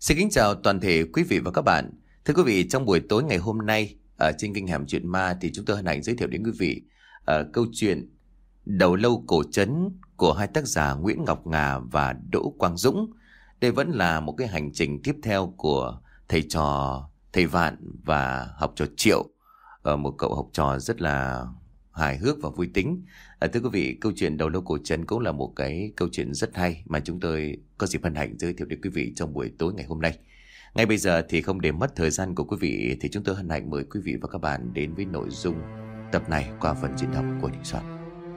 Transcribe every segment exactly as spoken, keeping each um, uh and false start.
Xin kính chào toàn thể quý vị và các bạn. Thưa quý vị, trong buổi tối ngày hôm nay ở trên kênh Hẻm Chuyện Ma thì chúng tôi hân hạnh giới thiệu đến quý vị uh, câu chuyện Đầu Lâu Cổ Trấn của hai tác giả Nguyễn Ngọc Ngà và Đỗ Quang Dũng. Đây vẫn là một cái hành trình tiếp theo của thầy trò thầy Vạn và học trò Triệu, uh, một cậu học trò rất là hài hước và vui tính. À, thưa quý vị, câu chuyện Đầu Lâu Cổ Trấn cũng là một cái câu chuyện rất hay mà chúng tôi có dịp hân hạnh giới thiệu đến quý vị trong buổi tối ngày hôm nay. Ngay bây giờ thì không để mất thời gian của quý vị thì chúng tôi hân hạnh mời quý vị và các bạn đến với nội dung tập này qua phần diễn đọc của Đình Soạn.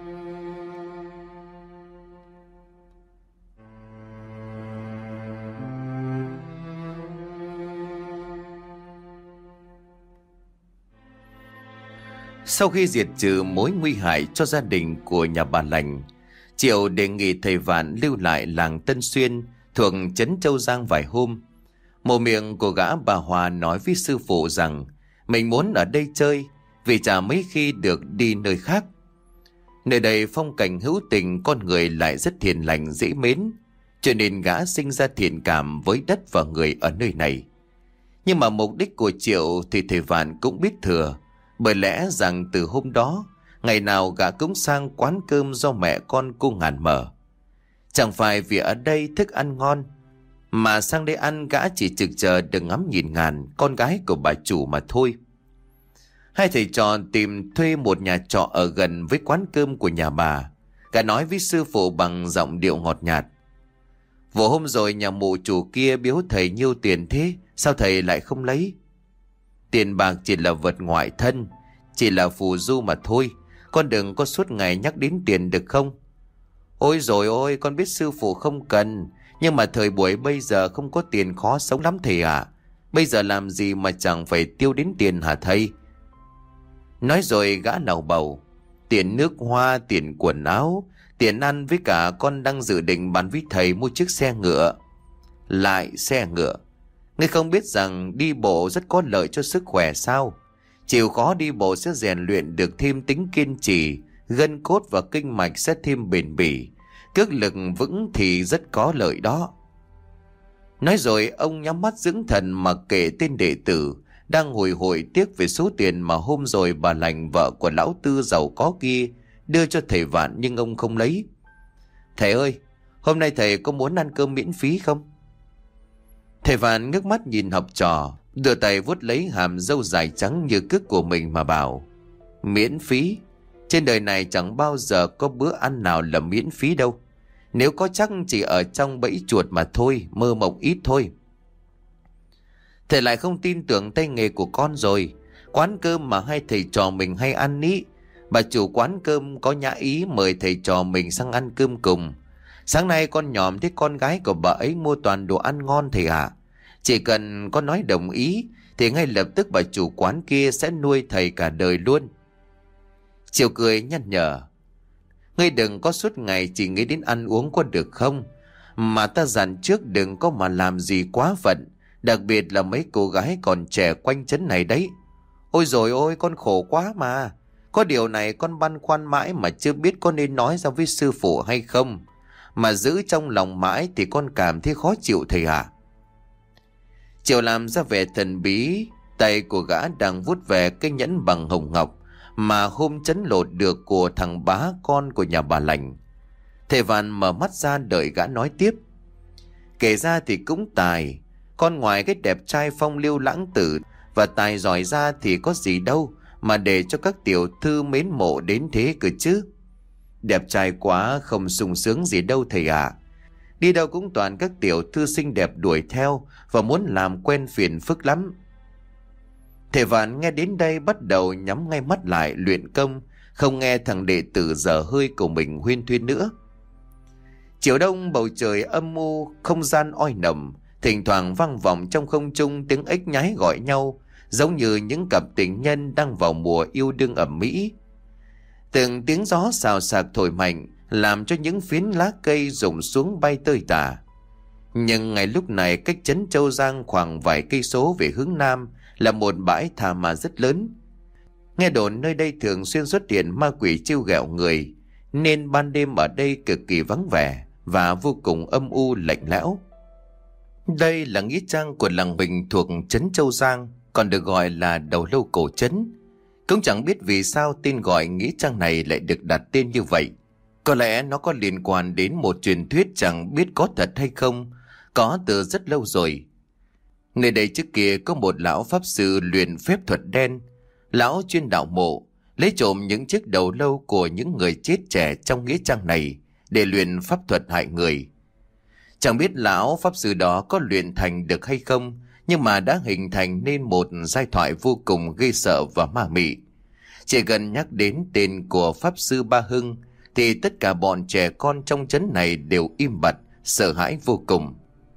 Sau khi diệt trừ mối nguy hại cho gia đình của nhà bà Lành, Triệu đề nghị thầy Vạn lưu lại làng Tân Xuyên thuộc trấn Châu Giang vài hôm. Mồm miệng của gã bà Hòa nói với sư phụ rằng mình muốn ở đây chơi vì chả mấy khi được đi nơi khác. Nơi đây phong cảnh hữu tình, con người lại rất hiền lành dễ mến, cho nên gã sinh ra thiện cảm với đất và người ở nơi này. Nhưng mà mục đích của Triệu thì thầy Vạn cũng biết thừa, bởi lẽ rằng từ hôm đó, ngày nào gã cũng sang quán cơm do mẹ con cô Ngàn mở. Chẳng phải vì ở đây thức ăn ngon, mà sang đây ăn gã chỉ trực chờ được ngắm nhìn Ngàn, con gái của bà chủ mà thôi. Hai thầy trò tìm thuê một nhà trọ ở gần với quán cơm của nhà bà. Gã nói với sư phụ bằng giọng điệu ngọt nhạt: "Vừa hôm rồi nhà mụ chủ kia biếu thầy nhiêu tiền thế, sao thầy lại không lấy? Tiền bạc chỉ là vật ngoại thân, chỉ là phù du mà thôi. Con đừng có suốt ngày nhắc đến tiền được không?" "Ôi rồi ôi, con biết sư phụ không cần, nhưng mà thời buổi bây giờ không có tiền khó sống lắm thầy ạ. Bây giờ làm gì mà chẳng phải tiêu đến tiền hả thầy?" Nói rồi gã lầu bầu: "Tiền nước hoa, tiền quần áo, tiền ăn, với cả con đang dự định bán với thầy mua chiếc xe ngựa." "Lại xe ngựa? Ngươi không biết rằng đi bộ rất có lợi cho sức khỏe sao? Chịu khó đi bộ sẽ rèn luyện được thêm tính kiên trì, gân cốt và kinh mạch sẽ thêm bền bỉ, cước lực vững thì rất có lợi đó." Nói rồi ông nhắm mắt dưỡng thần mặc kệ tên đệ tử đang hồi hộp tiếc về số tiền mà hôm rồi bà Lành, vợ của lão Tư giàu có kia, đưa cho thầy Vạn nhưng ông không lấy. "Thầy ơi, hôm nay thầy có muốn ăn cơm miễn phí không?" Thầy Vạn ngước mắt nhìn học trò, đưa tay vuốt lấy hàm râu dài trắng như cước của mình mà bảo: "Miễn phí? Trên đời này chẳng bao giờ có bữa ăn nào là miễn phí đâu. Nếu có chắc chỉ ở trong bẫy chuột mà thôi, mơ mộng ít thôi." Thầy lại không tin tưởng tay nghề của con rồi. Quán cơm mà hai thầy trò mình hay ăn ý, bà chủ quán cơm có nhã ý mời thầy trò mình sang ăn cơm cùng. Sáng nay con nhòm thấy con gái của bà ấy mua toàn đồ ăn ngon thầy ạ. Chỉ cần con nói đồng ý thì ngay lập tức bà chủ quán kia sẽ nuôi thầy cả đời luôn. Chiều cười nhắc nhở: "Ngươi đừng có suốt ngày chỉ nghĩ đến ăn uống có được không? Mà ta dặn trước đừng có mà làm gì quá phận, đặc biệt là mấy cô gái còn trẻ quanh trấn này đấy." "Ôi rồi ôi, con khổ quá mà. Có điều này con băn khoăn mãi mà chưa biết có nên nói ra với sư phụ hay không. Mà giữ trong lòng mãi thì con cảm thấy khó chịu thầy ạ." Triệu làm ra vẻ thần bí, tay của gã đang vuốt về cái nhẫn bằng hồng ngọc mà hôm trấn lột được của thằng bá con của nhà bà Lành. Thầy Vạn mở mắt ra đợi gã nói tiếp: "Kể ra thì cũng tài, con ngoài cái đẹp trai phong lưu lãng tử và tài giỏi ra thì có gì đâu mà để cho các tiểu thư mến mộ đến thế cơ chứ. Đẹp trai quá không sung sướng gì đâu thầy ạ. Đi đâu cũng toàn các tiểu thư xinh đẹp đuổi theo và muốn làm quen phiền phức lắm." Thầy Vạn nghe đến đây bắt đầu nhắm ngay mắt lại luyện công, không nghe thằng đệ tử dở hơi của mình huyên thuyên nữa. Chiều đông bầu trời âm u, không gian oi nồng, thỉnh thoảng vang vọng trong không trung tiếng ếch nhái gọi nhau, giống như những cặp tình nhân đang vào mùa yêu đương ẩm mỹ. Từng tiếng gió xào xạc thổi mạnh làm cho những phiến lá cây rụng xuống bay tơi tả. Nhưng ngay lúc này, cách trấn Châu Giang khoảng vài cây số về hướng nam là một bãi tha ma rất lớn. Nghe đồn nơi đây thường xuyên xuất hiện ma quỷ trêu ghẹo người, nên ban đêm ở đây cực kỳ vắng vẻ và vô cùng âm u lạnh lẽo. Đây là nghĩa trang của làng mình thuộc trấn Châu Giang, còn được gọi là Đầu Lâu Cổ Trấn. Cũng chẳng biết vì sao tên gọi nghĩa trang này lại được đặt tên như vậy. Có lẽ nó có liên quan đến một truyền thuyết chẳng biết có thật hay không, có từ rất lâu rồi. Nơi đây trước kia có một lão pháp sư luyện phép thuật đen. Lão chuyên đào mộ, lấy trộm những chiếc đầu lâu của những người chết trẻ trong nghĩa trang này để luyện pháp thuật hại người. Chẳng biết lão pháp sư đó có luyện thành được hay không, nhưng mà đã hình thành nên một giai thoại vô cùng ghê sợ và ma mị. Chỉ cần nhắc đến tên của pháp sư Ba Hưng thì tất cả bọn trẻ con trong trấn này đều im bặt, sợ hãi vô cùng.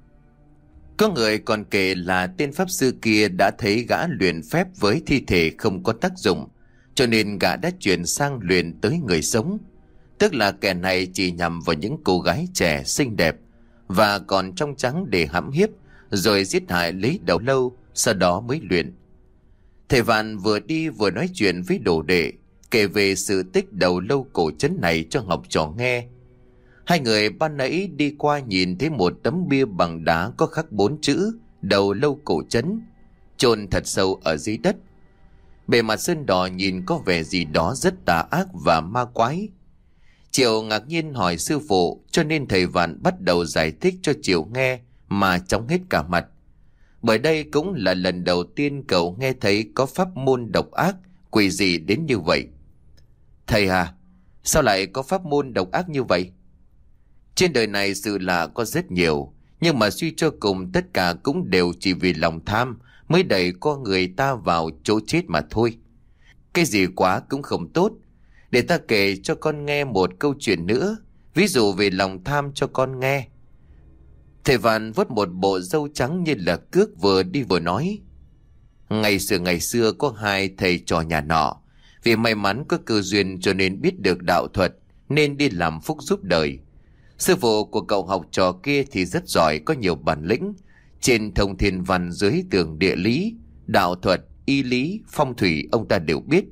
Có người còn kể là tên pháp sư kia đã thấy gã luyện phép với thi thể không có tác dụng, cho nên gã đã chuyển sang luyện tới người sống. Tức là kẻ này chỉ nhằm vào những cô gái trẻ xinh đẹp và còn trong trắng để hãm hiếp, rồi giết hại lấy đầu lâu, sau đó mới luyện. Thầy Vạn vừa đi vừa nói chuyện với đồ đệ, kể về sự tích đầu lâu cổ trấn này cho học trò nghe. Hai người ban nãy đi qua nhìn thấy một tấm bia bằng đá có khắc bốn chữ Đầu Lâu Cổ Trấn, chôn thật sâu ở dưới đất. Bề mặt sơn đỏ nhìn có vẻ gì đó rất tà ác và ma quái. Triệu ngạc nhiên hỏi sư phụ, cho nên thầy Vạn bắt đầu giải thích cho Triệu nghe mà chóng hết cả mặt. Bởi đây cũng là lần đầu tiên cậu nghe thấy có pháp môn độc ác, quỷ dị đến như vậy. Thầy à, sao lại có pháp môn độc ác như vậy? Trên đời này sự lạ có rất nhiều, nhưng mà suy cho cùng tất cả cũng đều chỉ vì lòng tham mới đẩy con người ta vào chỗ chết mà thôi. Cái gì quá cũng không tốt. Để ta kể cho con nghe một câu chuyện nữa, ví dụ về lòng tham cho con nghe. Thầy Vạn vuốt một bộ râu trắng như là cước, vừa đi vừa nói. Ngày xưa ngày xưa có hai thầy trò nhà nọ, vì may mắn có cơ duyên cho nên biết được đạo thuật, nên đi làm phúc giúp đời. Sư phụ của cậu học trò kia thì rất giỏi, có nhiều bản lĩnh, trên thông thiên văn dưới tường địa lý, đạo thuật, y lý, phong thủy ông ta đều biết.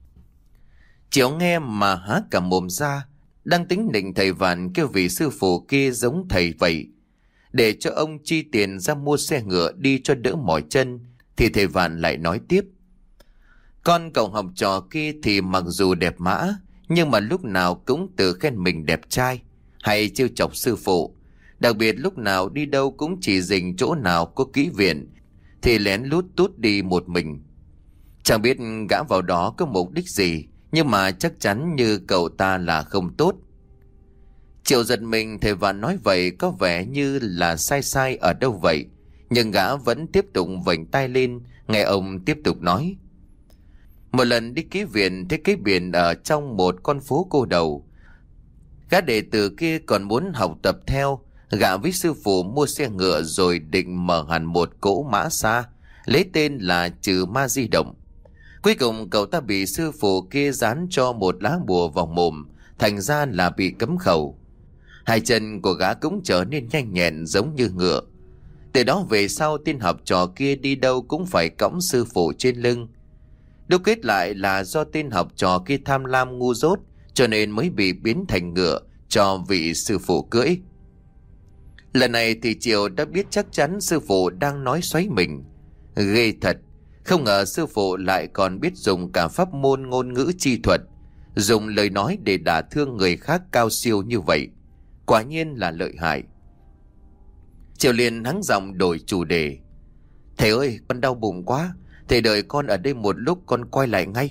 Chiếu nghe mà há cả mồm ra, đang tính định thầy Vạn kêu vị sư phụ kia giống thầy vậy, để cho ông chi tiền ra mua xe ngựa đi cho đỡ mỏi chân, thì thầy Vạn lại nói tiếp. Con cậu học trò kia thì mặc dù đẹp mã, nhưng mà lúc nào cũng tự khen mình đẹp trai, hay trêu chọc sư phụ. Đặc biệt lúc nào đi đâu cũng chỉ dình chỗ nào có kỹ viện thì lén lút tút đi một mình. Chẳng biết gã vào đó có mục đích gì, nhưng mà chắc chắn như cậu ta là không tốt. Triệu giật mình, thầy Vạn nói vậy có vẻ như là sai sai ở đâu vậy, nhưng gã vẫn tiếp tục vểnh tai lên, nghe ông tiếp tục nói. Một lần đi ký viện thấy cái biển ở trong một con phố cô đầu. Gã đệ tử kia còn muốn học tập theo, gã với sư phụ mua xe ngựa rồi định mở hẳn một cỗ mã xa, lấy tên là Trừ Ma Di Động. Cuối cùng cậu ta bị sư phụ kia dán cho một lá bùa vào mồm, thành ra là bị cấm khẩu. Hai chân của gã cũng trở nên nhanh nhẹn giống như ngựa. Từ đó về sau tên học trò kia đi đâu cũng phải cõng sư phụ trên lưng. Đúc kết lại là do tên học trò kia tham lam ngu dốt, cho nên mới bị biến thành ngựa cho vị sư phụ cưỡi. Lần này thì Triều đã biết chắc chắn sư phụ đang nói xoáy mình. Ghê thật, không ngờ sư phụ lại còn biết dùng cả pháp môn ngôn ngữ chi thuật, dùng lời nói để đả thương người khác cao siêu như vậy. Quả nhiên là lợi hại. Triều liền hắng giọng đổi chủ đề. Thầy ơi, con đau bụng quá, thầy đợi con ở đây một lúc, con quay lại ngay.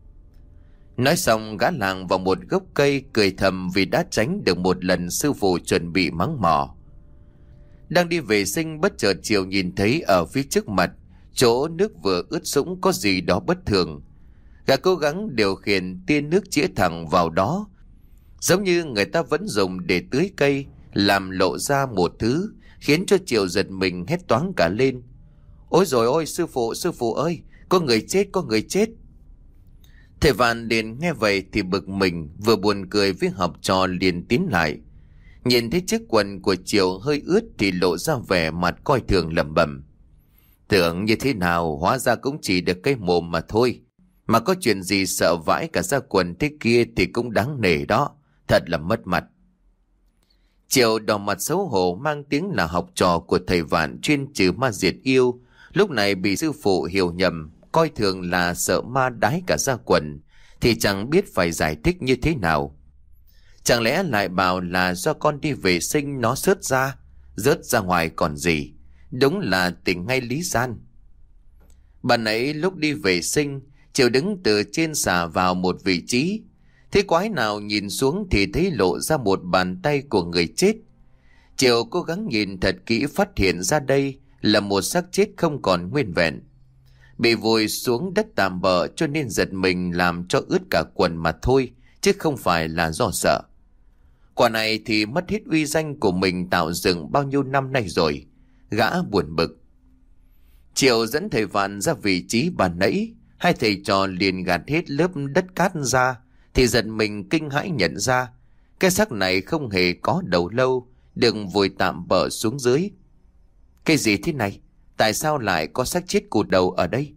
Nói xong gã làng vào một gốc cây, cười thầm vì đã tránh được một lần sư phụ chuẩn bị mắng mỏ. Đang đi vệ sinh, bất chợt Triều nhìn thấy ở phía trước mặt, chỗ nước vừa ướt sũng có gì đó bất thường. Gã cố gắng điều khiển tia nước chĩa thẳng vào đó, giống như người ta vẫn dùng để tưới cây, làm lộ ra một thứ khiến cho Triều giật mình hét toáng cả lên. Ôi rồi ôi, sư phụ, sư phụ ơi, có người chết, có người chết. Thầy Vạn liền nghe vậy thì bực mình, vừa buồn cười với học trò liền tiến lại. Nhìn thấy chiếc quần của Triều hơi ướt thì lộ ra vẻ mặt coi thường, lẩm bẩm. Tưởng như thế nào, hóa ra cũng chỉ được cái mồm mà thôi. Mà có chuyện gì sợ vãi cả ra quần thế kia thì cũng đáng nể đó, thật là mất mặt. Triệu đỏ mặt xấu hổ mang tiếng là học trò của thầy Vạn chuyên trừ ma diệt yêu, lúc này bị sư phụ hiểu nhầm, coi thường là sợ ma đái cả ra quần, thì chẳng biết phải giải thích như thế nào. Chẳng lẽ lại bảo là do con đi vệ sinh nó sớt ra, rớt ra ngoài còn gì, đúng là tỉnh ngay lý gian. Bạn ấy lúc đi vệ sinh, Triệu đứng từ trên xà vào một vị trí. Thế quái nào nhìn xuống thì thấy lộ ra một bàn tay của người chết. Triệu cố gắng nhìn thật kỹ phát hiện ra đây là một xác chết không còn nguyên vẹn. Bị vùi xuống đất tạm bợ cho nên giật mình làm cho ướt cả quần mà thôi, chứ không phải là do sợ. Quả này thì mất hết uy danh của mình tạo dựng bao nhiêu năm nay rồi. Gã buồn bực. Triệu dẫn thầy Vạn ra vị trí bàn nãy. Hai thầy trò liền gạt hết lớp đất cát ra, thì giật mình kinh hãi nhận ra cái xác này không hề có đầu lâu, đừng vùi tạm bợ xuống dưới. Cái gì thế này? Tại sao lại có xác chết cụt đầu ở đây?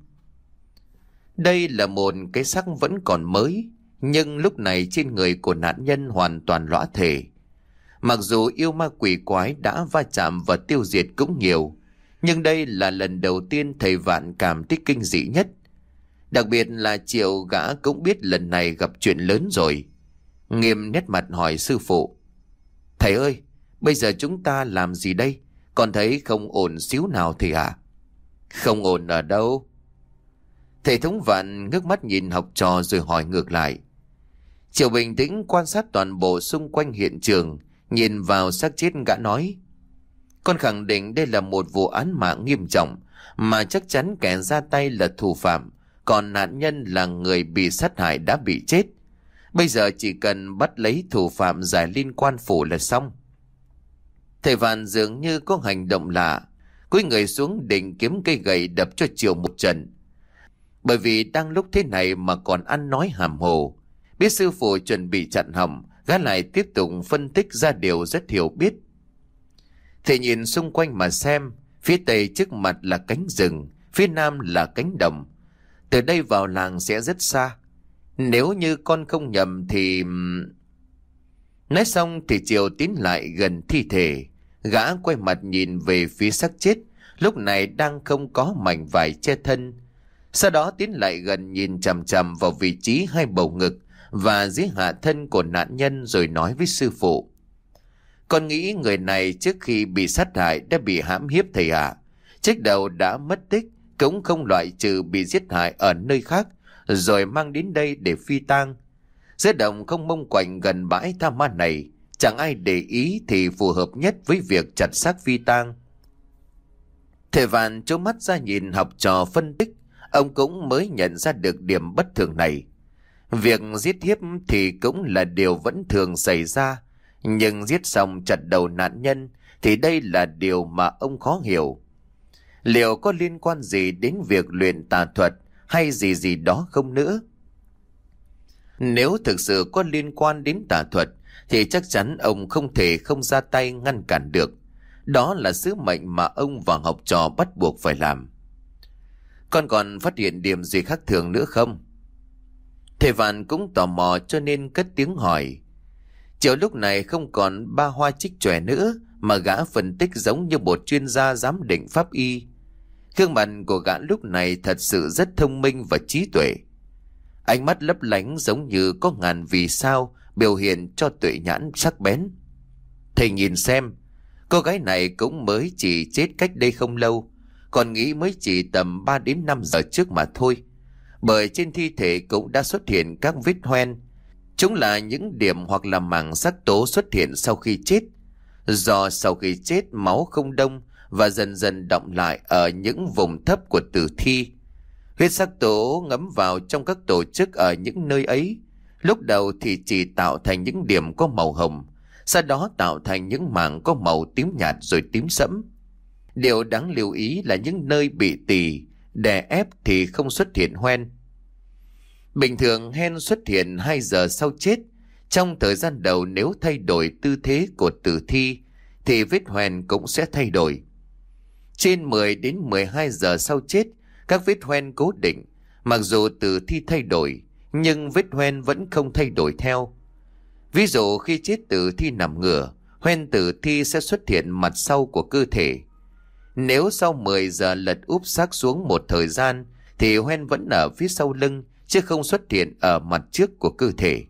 Đây là một cái xác vẫn còn mới, nhưng lúc này trên người của nạn nhân hoàn toàn lõa thể. Mặc dù yêu ma quỷ quái đã va chạm và tiêu diệt cũng nhiều, nhưng đây là lần đầu tiên thầy Vạn cảm thấy kinh dị nhất. Đặc biệt là Triệu gã cũng biết lần này gặp chuyện lớn rồi. Nghiêm nét mặt hỏi sư phụ: Thầy ơi, bây giờ chúng ta làm gì đây? Con thấy không ổn xíu nào thầy ạ. À? Không ổn ở đâu? Thầy Thống Vạn ngước mắt nhìn học trò rồi hỏi ngược lại. Triệu bình tĩnh quan sát toàn bộ xung quanh hiện trường, nhìn vào xác chết gã nói: Con khẳng định đây là một vụ án mạng nghiêm trọng, mà chắc chắn kẻ ra tay là thủ phạm, còn nạn nhân là người bị sát hại đã bị chết. Bây giờ chỉ cần bắt lấy thủ phạm giải liên quan phủ là xong. Thầy Vạn dường như có hành động lạ, cúi người xuống định kiếm cây gậy đập cho Triệu một trận. Bởi vì đang lúc thế này mà còn ăn nói hàm hồ, biết sư phụ chuẩn bị chặn hỏng, gã lại tiếp tục phân tích ra điều rất hiểu biết. Thầy nhìn xung quanh mà xem, phía tây trước mặt là cánh rừng, phía nam là cánh đồng. Từ đây vào làng sẽ rất xa. Nếu như con không nhầm thì... Nói xong thì Triệu tiến lại gần thi thể. Gã quay mặt nhìn về phía xác chết, lúc này đang không có mảnh vải che thân. Sau đó tiến lại gần nhìn chằm chằm vào vị trí hai bầu ngực và dưới hạ thân của nạn nhân, rồi nói với sư phụ: Con nghĩ người này trước khi bị sát hại đã bị hãm hiếp thầy ạ. À. Trước đầu đã mất tích, cũng không loại trừ bị giết hại ở nơi khác rồi mang đến đây để phi tang. Giữa đồng không mông quạnh gần bãi tha ma này, chẳng ai để ý thì phù hợp nhất với việc chặt xác phi tang. Thầy Vạn trố mắt ra nhìn học trò phân tích, ông cũng mới nhận ra được điểm bất thường này. Việc giết hiếp thì cũng là điều vẫn thường xảy ra, nhưng giết xong chặt đầu nạn nhân thì đây là điều mà ông khó hiểu. Liệu có liên quan gì đến việc luyện tà thuật hay gì gì đó không nữa? Nếu thực sự có liên quan đến tà thuật thì chắc chắn ông không thể không ra tay ngăn cản được. Đó là sứ mệnh mà ông và học trò bắt buộc phải làm. Con còn phát hiện điểm gì khác thường nữa không? Thầy Vạn cũng tò mò cho nên cất tiếng hỏi. Triệu lúc này không còn ba hoa trích chòe nữa, mà gã phân tích giống như một chuyên gia giám định pháp y. Gương mặt của gã lúc này thật sự rất thông minh và trí tuệ. Ánh mắt lấp lánh giống như có ngàn vì sao, biểu hiện cho tuệ nhãn sắc bén. Thầy nhìn xem, cô gái này cũng mới chỉ chết cách đây không lâu, còn nghĩ mới chỉ tầm ba đến năm giờ trước mà thôi. Bởi trên thi thể cũng đã xuất hiện các vết hoen. Chúng là những điểm hoặc là mảng sắc tố xuất hiện sau khi chết. Do sau khi chết máu không đông và dần dần đọng lại ở những vùng thấp của tử thi. Huyết sắc tố ngấm vào trong các tổ chức ở những nơi ấy. Lúc đầu thì chỉ tạo thành những điểm có màu hồng, sau đó tạo thành những mảng có màu tím nhạt rồi tím sẫm. Điều đáng lưu ý là những nơi bị tỳ đè ép thì không xuất hiện hoen. Bình thường hen xuất hiện hai giờ sau chết. Trong thời gian đầu nếu thay đổi tư thế của tử thi thì vết hoen cũng sẽ thay đổi. Trên mười đến mười hai giờ sau chết, các vết hoen cố định. Mặc dù tử thi thay đổi, nhưng vết hoen vẫn không thay đổi theo. Ví dụ khi chết tử thi nằm ngửa, hoen tử thi sẽ xuất hiện mặt sau của cơ thể. Nếu sau mười giờ lật úp xác xuống một thời gian thì hoen vẫn ở phía sau lưng chứ không xuất hiện ở mặt trước của cơ thể.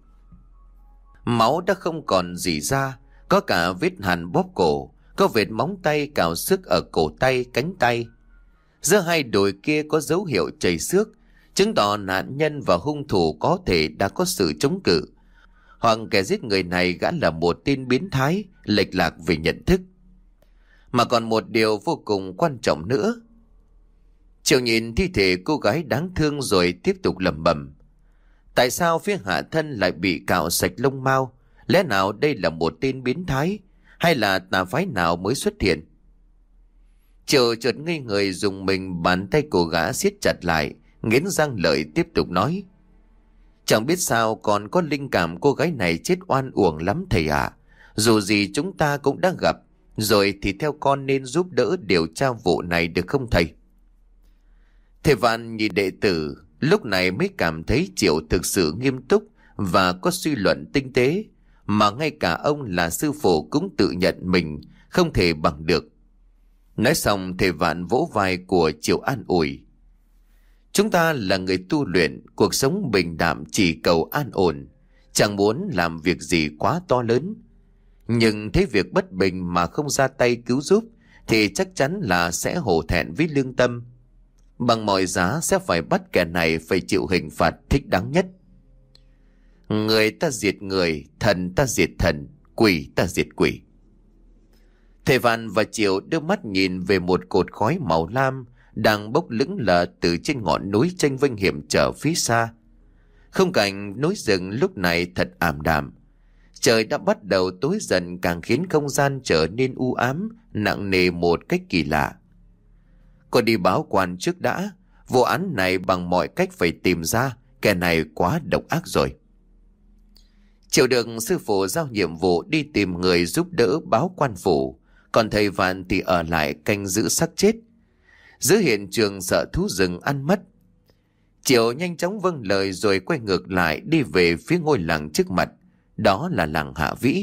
Máu đã không còn rỉ ra, có cả vết hằn bóp cổ, có vệt móng tay cào xước ở cổ tay, cánh tay. Giữa hai đùi kia có dấu hiệu chảy xước, chứng tỏ nạn nhân và hung thủ có thể đã có sự chống cự, hoặc kẻ giết người này gã là một tên biến thái, lệch lạc về nhận thức. Mà còn một điều vô cùng quan trọng nữa. Triệu nhìn thi thể cô gái đáng thương rồi tiếp tục lẩm bẩm: tại sao phía hạ thân lại bị cạo sạch lông mao? Lẽ nào đây là một tên biến thái, hay là tà phái nào mới xuất hiện? Triệu chợt ngây người dùng mình, bàn tay của gã siết chặt lại, nghiến răng lợi tiếp tục nói: chẳng biết sao còn có linh cảm cô gái này chết oan uổng lắm thầy ạ. Dù gì chúng ta cũng đã gặp rồi thì theo con nên giúp đỡ điều tra vụ này được không thầy? Thầy Vạn nhìn đệ tử lúc này mới cảm thấy Triệu thực sự nghiêm túc và có suy luận tinh tế, mà ngay cả ông là sư phụ cũng tự nhận mình không thể bằng được. Nói xong thầy Vạn vỗ vai của Triệu an ủi: chúng ta là người tu luyện, cuộc sống bình đạm chỉ cầu an ổn, chẳng muốn làm việc gì quá to lớn. Nhưng thấy việc bất bình mà không ra tay cứu giúp thì chắc chắn là sẽ hổ thẹn với lương tâm. Bằng mọi giá sẽ phải bắt kẻ này phải chịu hình phạt thích đáng nhất. Người ta diệt người, thần ta diệt thần, quỷ ta diệt quỷ. Thầy Vạn và Triệu đưa mắt nhìn về một cột khói màu lam đang bốc lững lờ từ trên ngọn núi tranh vinh hiểm trở phía xa. Khung cảnh núi rừng lúc này thật ảm đạm. Trời đã bắt đầu tối dần, càng khiến không gian trở nên u ám, nặng nề một cách kỳ lạ. Có đi báo quan trước đã, vụ án này bằng mọi cách phải tìm ra, kẻ này quá độc ác rồi. Triệu được sư phụ giao nhiệm vụ đi tìm người giúp đỡ báo quan phủ, còn thầy Vạn thì ở lại canh giữ xác chết. Giữ hiện trường sợ thú rừng ăn mất. Triệu nhanh chóng vâng lời rồi quay ngược lại đi về phía ngôi làng trước mặt, đó là làng Hạ Vĩ.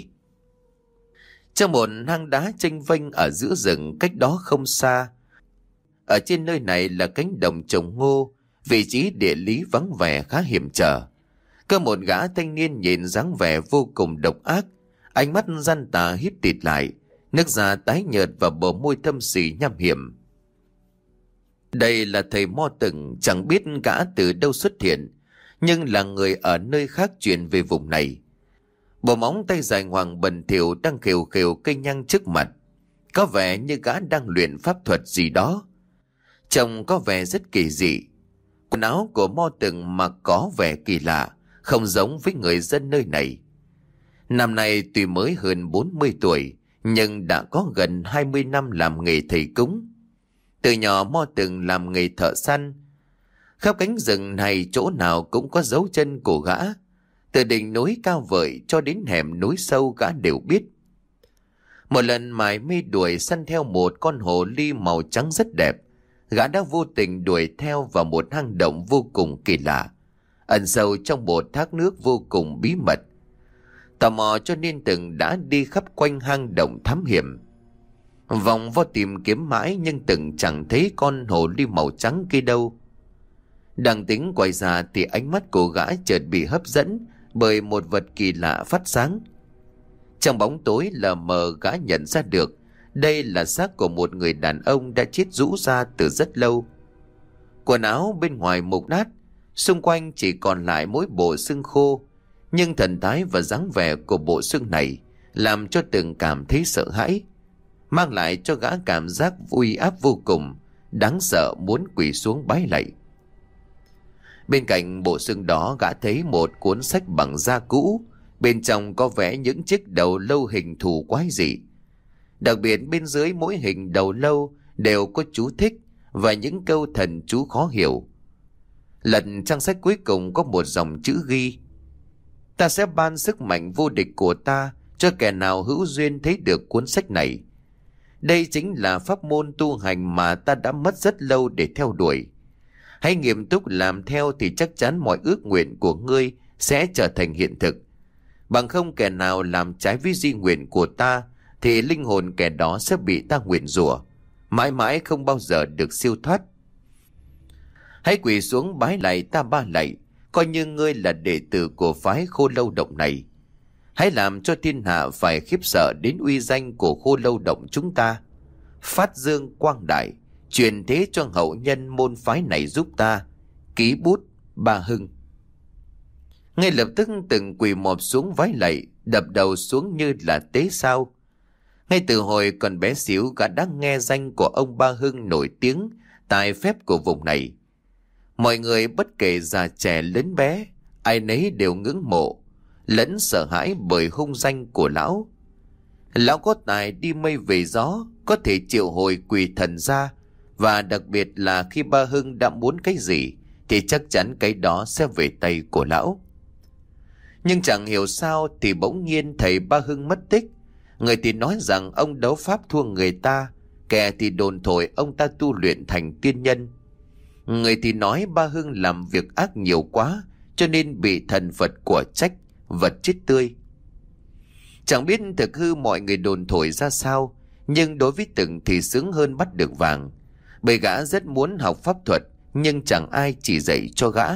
Trong một hang đá chênh vênh ở giữa rừng cách đó không xa, ở trên nơi này là cánh đồng trồng ngô, vị trí địa lý vắng vẻ khá hiểm trở. Có một gã thanh niên nhìn dáng vẻ vô cùng độc ác, ánh mắt gian tà híp tịt lại, nước da tái nhợt và bờ môi thâm sỉ nham hiểm. Đây là thầy Mo Từng, chẳng biết gã từ đâu xuất hiện, nhưng là người ở nơi khác truyền về vùng này. Bộ móng tay dài ngoằng bẩn thỉu đang khều khều cây nhang trước mặt, có vẻ như gã đang luyện pháp thuật gì đó. Trông có vẻ rất kỳ dị. Quần áo của Mo Từng mặc có vẻ kỳ lạ, không giống với người dân nơi này. Năm nay tuy mới hơn bốn mươi tuổi, nhưng đã có gần hai mươi năm làm nghề thầy cúng. Từ nhỏ Mo Từng làm nghề thợ săn. Khắp cánh rừng này chỗ nào cũng có dấu chân của gã. Từ đỉnh núi cao vời cho đến hẻm núi sâu gã đều biết. Một lần mải mê đuổi săn theo một con hồ ly màu trắng rất đẹp, gã đã vô tình đuổi theo vào một hang động vô cùng kỳ lạ, ẩn sâu trong một thác nước vô cùng bí mật. Tò mò cho nên Từng đã đi khắp quanh hang động thám hiểm. Vòng vo tìm kiếm mãi nhưng Từng chẳng thấy con hồ ly màu trắng kia đâu. Đang tính quay ra thì ánh mắt của gã chợt bị hấp dẫn bởi một vật kỳ lạ phát sáng. Trong bóng tối lờ mờ gã nhận ra được đây là xác của một người đàn ông đã chết rũ ra từ rất lâu. Quần áo bên ngoài mục nát, xung quanh chỉ còn lại mỗi bộ xương khô, nhưng thần thái và dáng vẻ của bộ xương này làm cho Từng cảm thấy sợ hãi, mang lại cho gã cảm giác uy áp vô cùng, đáng sợ muốn quỳ xuống bái lạy. Bên cạnh bộ xương đó gã thấy một cuốn sách bằng da cũ, bên trong có vẽ những chiếc đầu lâu hình thù quái dị. Đặc biệt bên dưới mỗi hình đầu lâu đều có chú thích và những câu thần chú khó hiểu. Lật trang sách cuối cùng có một dòng chữ ghi: ta sẽ ban sức mạnh vô địch của ta cho kẻ nào hữu duyên thấy được cuốn sách này. Đây chính là pháp môn tu hành mà ta đã mất rất lâu để theo đuổi. Hãy nghiêm túc làm theo thì chắc chắn mọi ước nguyện của ngươi sẽ trở thành hiện thực. Bằng không kẻ nào làm trái với di nguyện của ta thì linh hồn kẻ đó sẽ bị ta nguyền rủa, mãi mãi không bao giờ được siêu thoát. Hãy quỳ xuống bái lạy ta ba lạy, coi như ngươi là đệ tử của phái Khô Lâu Động này. Hãy làm cho thiên hạ phải khiếp sợ đến uy danh của Khô Lâu Động chúng ta. Phát dương quang đại, truyền thế cho hậu nhân môn phái này giúp ta. Ký bút Ba Hưng. Ngay lập tức từng quỳ mọp xuống vái lạy, đập đầu xuống như là tế sao. Ngay từ hồi còn bé xíu, gã đã nghe danh của ông Ba Hưng nổi tiếng tài phép của vùng này. Mọi người bất kể già trẻ lớn bé, ai nấy đều ngưỡng mộ lẫn sợ hãi bởi hung danh của lão. Lão có tài đi mây về gió, có thể triệu hồi quỷ thần ra, và đặc biệt là khi Ba Hưng đã muốn cái gì thì chắc chắn cái đó sẽ về tay của lão. Nhưng chẳng hiểu sao thì bỗng nhiên thầy Ba Hưng mất tích. Người thì nói rằng ông đấu pháp thua người ta, kẻ thì đồn thổi ông ta tu luyện thành tiên nhân. Người thì nói Ba Hưng làm việc ác nhiều quá, cho nên bị thần Phật của trách, vật chết tươi. Chẳng biết thực hư mọi người đồn thổi ra sao, nhưng đối với Từng thì sướng hơn bắt được vàng. Bởi gã rất muốn học pháp thuật, nhưng chẳng ai chỉ dạy cho gã.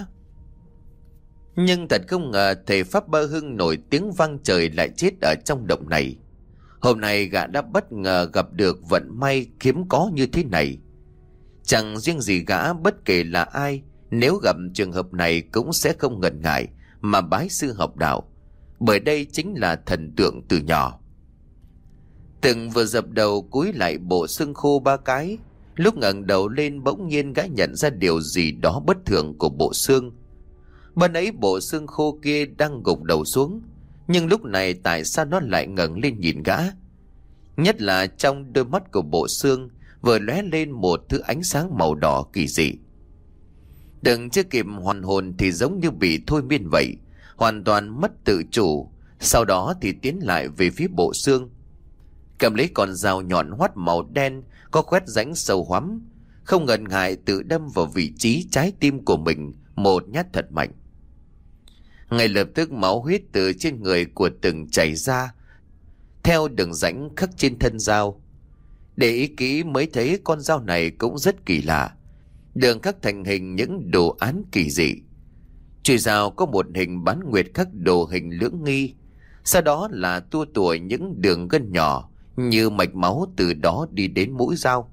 Nhưng thật không ngờ thầy Pháp Ba Hưng nổi tiếng vang trời lại chết ở trong động này. Hôm nay gã đã bất ngờ gặp được vận may hiếm có như thế này. Chẳng riêng gì gã, bất kể là ai, nếu gặp trường hợp này cũng sẽ không ngần ngại mà bái sư học đạo, bởi đây chính là thần tượng từ nhỏ. Từng vừa dập đầu cúi lại bộ xương khô ba cái, lúc ngẩng đầu lên bỗng nhiên gã nhận ra điều gì đó bất thường của bộ xương. Ban ấy bộ xương khô kia đang gục đầu xuống, nhưng lúc này tại sao nó lại ngẩng lên nhìn gã? Nhất là trong đôi mắt của bộ xương vừa lóe lên một thứ ánh sáng màu đỏ kỳ dị. Đừng chưa kịp hoàn hồn thì giống như bị thôi miên vậy, hoàn toàn mất tự chủ. Sau đó thì tiến lại về phía bộ xương, cầm lấy con dao nhọn hoắt màu đen có khoét rãnh sâu hoắm, không ngần ngại tự đâm vào vị trí trái tim của mình một nhát thật mạnh. Ngay lập tức máu huyết từ trên người của Từng chảy ra theo đường rãnh khắc trên thân dao. Để ý kỹ mới thấy con dao này cũng rất kỳ lạ, đường khắc thành hình những đồ án kỳ dị. Chùy dao có một hình bán nguyệt khắc đồ hình lưỡng nghi, sau đó là tua tủa những đường gân nhỏ như mạch máu từ đó đi đến mũi dao.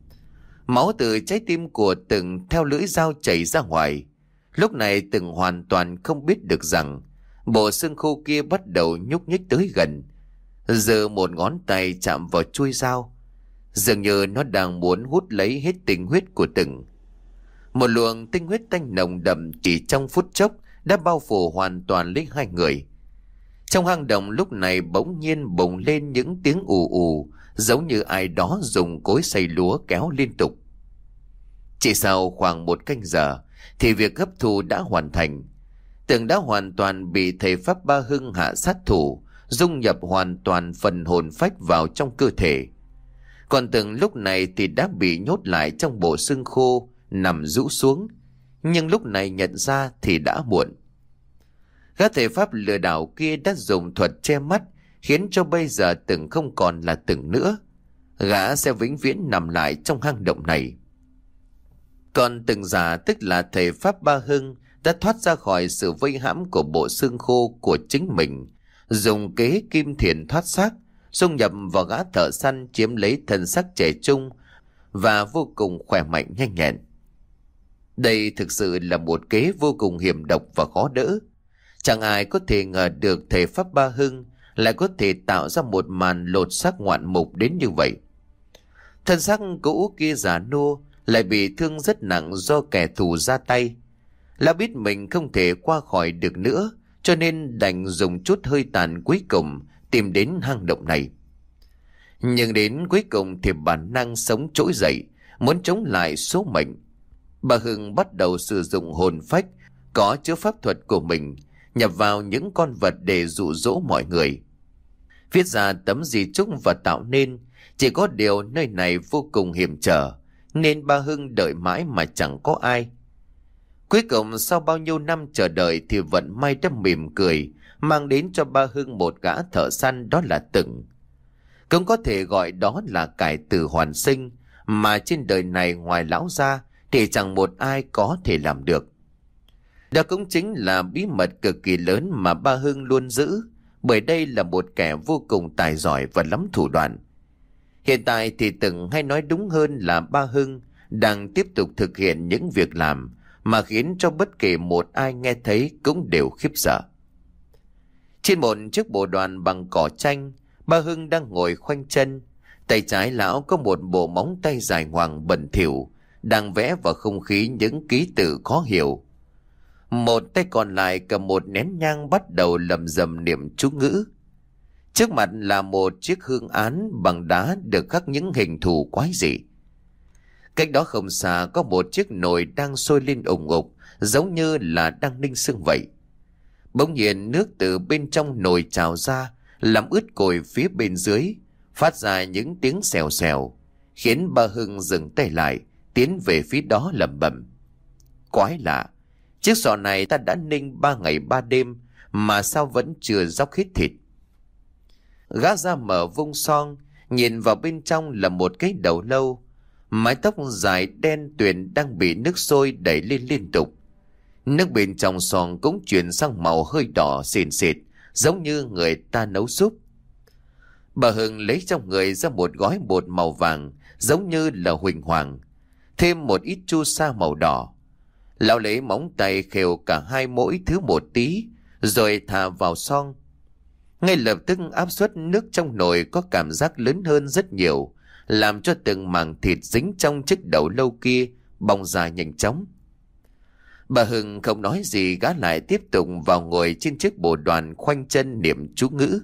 Máu từ trái tim của Từng theo lưỡi dao chảy ra ngoài. Lúc này Từng hoàn toàn không biết được rằng bộ xương khô kia bắt đầu nhúc nhích tới gần, giơ một ngón tay chạm vào chuôi dao, dường như nó đang muốn hút lấy hết tinh huyết của Từng. Một luồng tinh huyết tanh nồng đậm chỉ trong phút chốc đã bao phủ hoàn toàn lấy hai người. Trong hang động lúc này bỗng nhiên bùng lên những tiếng ù ù, giống như ai đó dùng cối xay lúa kéo liên tục. Chỉ sau khoảng một canh giờ thì việc hấp thu đã hoàn thành. Từng đã hoàn toàn bị thầy Pháp Ba Hưng hạ sát thủ, dung nhập hoàn toàn phần hồn phách vào trong cơ thể. Còn Từng lúc này thì đã bị nhốt lại trong bộ xương khô, nằm rũ xuống. Nhưng lúc này nhận ra thì đã muộn. Gã thầy Pháp lừa đảo kia đã dùng thuật che mắt, khiến cho bây giờ Từng không còn là Từng nữa. Gã sẽ vĩnh viễn nằm lại trong hang động này. Còn Từng già, tức là thầy Pháp Ba Hưng, đã thoát ra khỏi sự vây hãm của bộ xương khô của chính mình, dùng kế kim thiền thoát xác, xung nhập vào gã thợ săn chiếm lấy thân xác trẻ trung và vô cùng khỏe mạnh nhanh nhẹn. Đây thực sự là một kế vô cùng hiểm độc và khó đỡ. Chẳng ai có thể ngờ được thầy Pháp Ba Hưng lại có thể tạo ra một màn lột xác ngoạn mục đến như vậy. Thân xác cũ kia già nua lại bị thương rất nặng do kẻ thù ra tay. Lão biết mình không thể qua khỏi được nữa, cho nên đành dùng chút hơi tàn cuối cùng tìm đến hang động này. Nhưng đến cuối cùng thì bản năng sống trỗi dậy, muốn chống lại số mệnh. Bà Hưng bắt đầu sử dụng hồn phách có chứa pháp thuật của mình, nhập vào những con vật để dụ dỗ mọi người. Viết ra tấm di chúc và tạo nên, chỉ có điều nơi này vô cùng hiểm trở, nên bà Hưng đợi mãi mà chẳng có ai. Cuối cùng sau bao nhiêu năm chờ đợi thì vận may đã mỉm cười, mang đến cho bà Hưng một gã thợ săn, đó là Từng. Cũng có thể gọi đó là cải tử hoàn sinh, mà trên đời này ngoài lão ra thì chẳng một ai có thể làm được. Đó cũng chính là bí mật cực kỳ lớn mà ba Hưng luôn giữ, bởi đây là một kẻ vô cùng tài giỏi và lắm thủ đoạn. Hiện tại thì từng hay nói đúng hơn là ba Hưng đang tiếp tục thực hiện những việc làm mà khiến cho bất kể một ai nghe thấy cũng đều khiếp sợ. Trên một chiếc bộ đoàn bằng cỏ tranh, ba Hưng đang ngồi khoanh chân. Tay trái lão có một bộ móng tay dài ngoằng bẩn thỉu, đang vẽ vào không khí những ký tự khó hiểu. Một tay còn lại cầm một nén nhang bắt đầu lầm rầm niệm chú ngữ. Trước mặt là một chiếc hương án bằng đá được khắc những hình thù quái dị. Cách đó không xa có một chiếc nồi đang sôi lên ủng ục, giống như là đang ninh sương vậy. Bỗng nhiên nước từ bên trong nồi trào ra, làm ướt cồi phía bên dưới, phát ra những tiếng xèo xèo, khiến ba Hưng dừng tay lại, tiến về phía đó lẩm bẩm. Quái lạ, chiếc sọ này ta đã ninh ba ngày ba đêm mà sao vẫn chưa róc hết thịt. Gã ra mở vung son, nhìn vào bên trong là một cái đầu lâu, mái tóc dài đen tuyền đang bị nước sôi đẩy lên liên tục. Nước bên trong son cũng chuyển sang màu hơi đỏ xịn xịt, giống như người ta nấu súp. Bà Hưng lấy trong người ra một gói bột màu vàng, giống như là huỳnh hoàng, thêm một ít chu sa màu đỏ. Lão lấy móng tay khều cả hai mỗi thứ một tí, rồi thả vào son. Ngay lập tức áp suất nước trong nồi có cảm giác lớn hơn rất nhiều, làm cho từng mảng thịt dính trong chiếc đầu lâu kia bong ra nhanh chóng. Bà Hưng không nói gì, gã lại tiếp tục vào ngồi trên chiếc bồ đoàn khoanh chân niệm chú ngữ.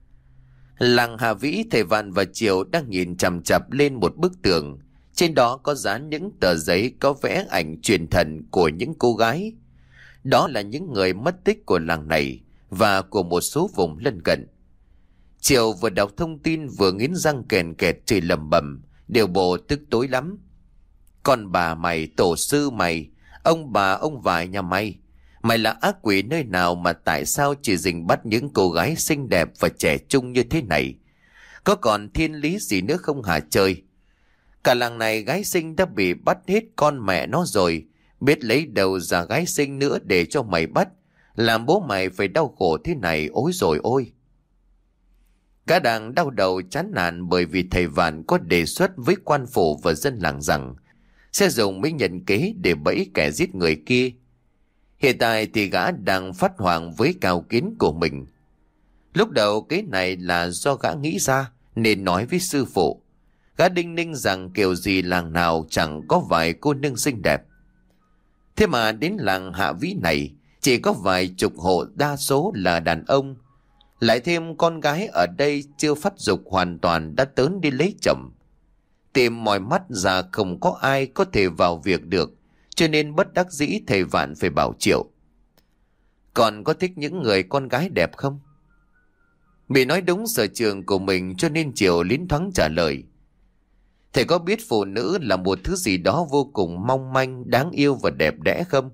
Làng Hà Vĩ, thầy Vạn và Triều đang nhìn chằm chằm lên một bức tường. Trên đó có dán những tờ giấy có vẽ ảnh truyền thần của những cô gái. Đó là những người mất tích của làng này và của một số vùng lân cận. Triều vừa đọc thông tin vừa nghiến răng kèn kẹt chửi lầm bầm, điều bộ tức tối lắm. Con bà mày, tổ sư mày, ông bà ông vải nhà mày, mày là ác quỷ nơi nào mà tại sao chỉ dình bắt những cô gái xinh đẹp và trẻ trung như thế này? Có còn thiên lý gì nữa không hả trời? Cả làng này gái xinh đã bị bắt hết con mẹ nó rồi, biết lấy đầu ra gái xinh nữa để cho mày bắt, làm bố mày phải đau khổ thế này, ôi rồi ôi. Cả đang đau đầu chán nản bởi vì thầy Vạn có đề xuất với quan phủ và dân làng rằng sẽ dùng mấy nhân kế để bẫy kẻ giết người kia. Hiện tại thì gã đang phát hoảng với cao kiến của mình. Lúc đầu kế này là do gã nghĩ ra nên nói với sư phụ. Gã đinh ninh rằng kiểu gì làng nào chẳng có vài cô nương xinh đẹp. Thế mà đến làng Hạ Vĩ này chỉ có vài chục hộ, đa số là đàn ông. Lại thêm con gái ở đây chưa phát dục hoàn toàn đã tớn đi lấy chồng. Tìm mọi mắt ra không có ai có thể vào việc được, cho nên bất đắc dĩ thầy Vạn phải bảo Triệu. Còn có thích những người con gái đẹp không? Bị nói đúng sở trường của mình cho nên Triệu lín thoáng trả lời. Thầy có biết phụ nữ là một thứ gì đó vô cùng mong manh, đáng yêu và đẹp đẽ không?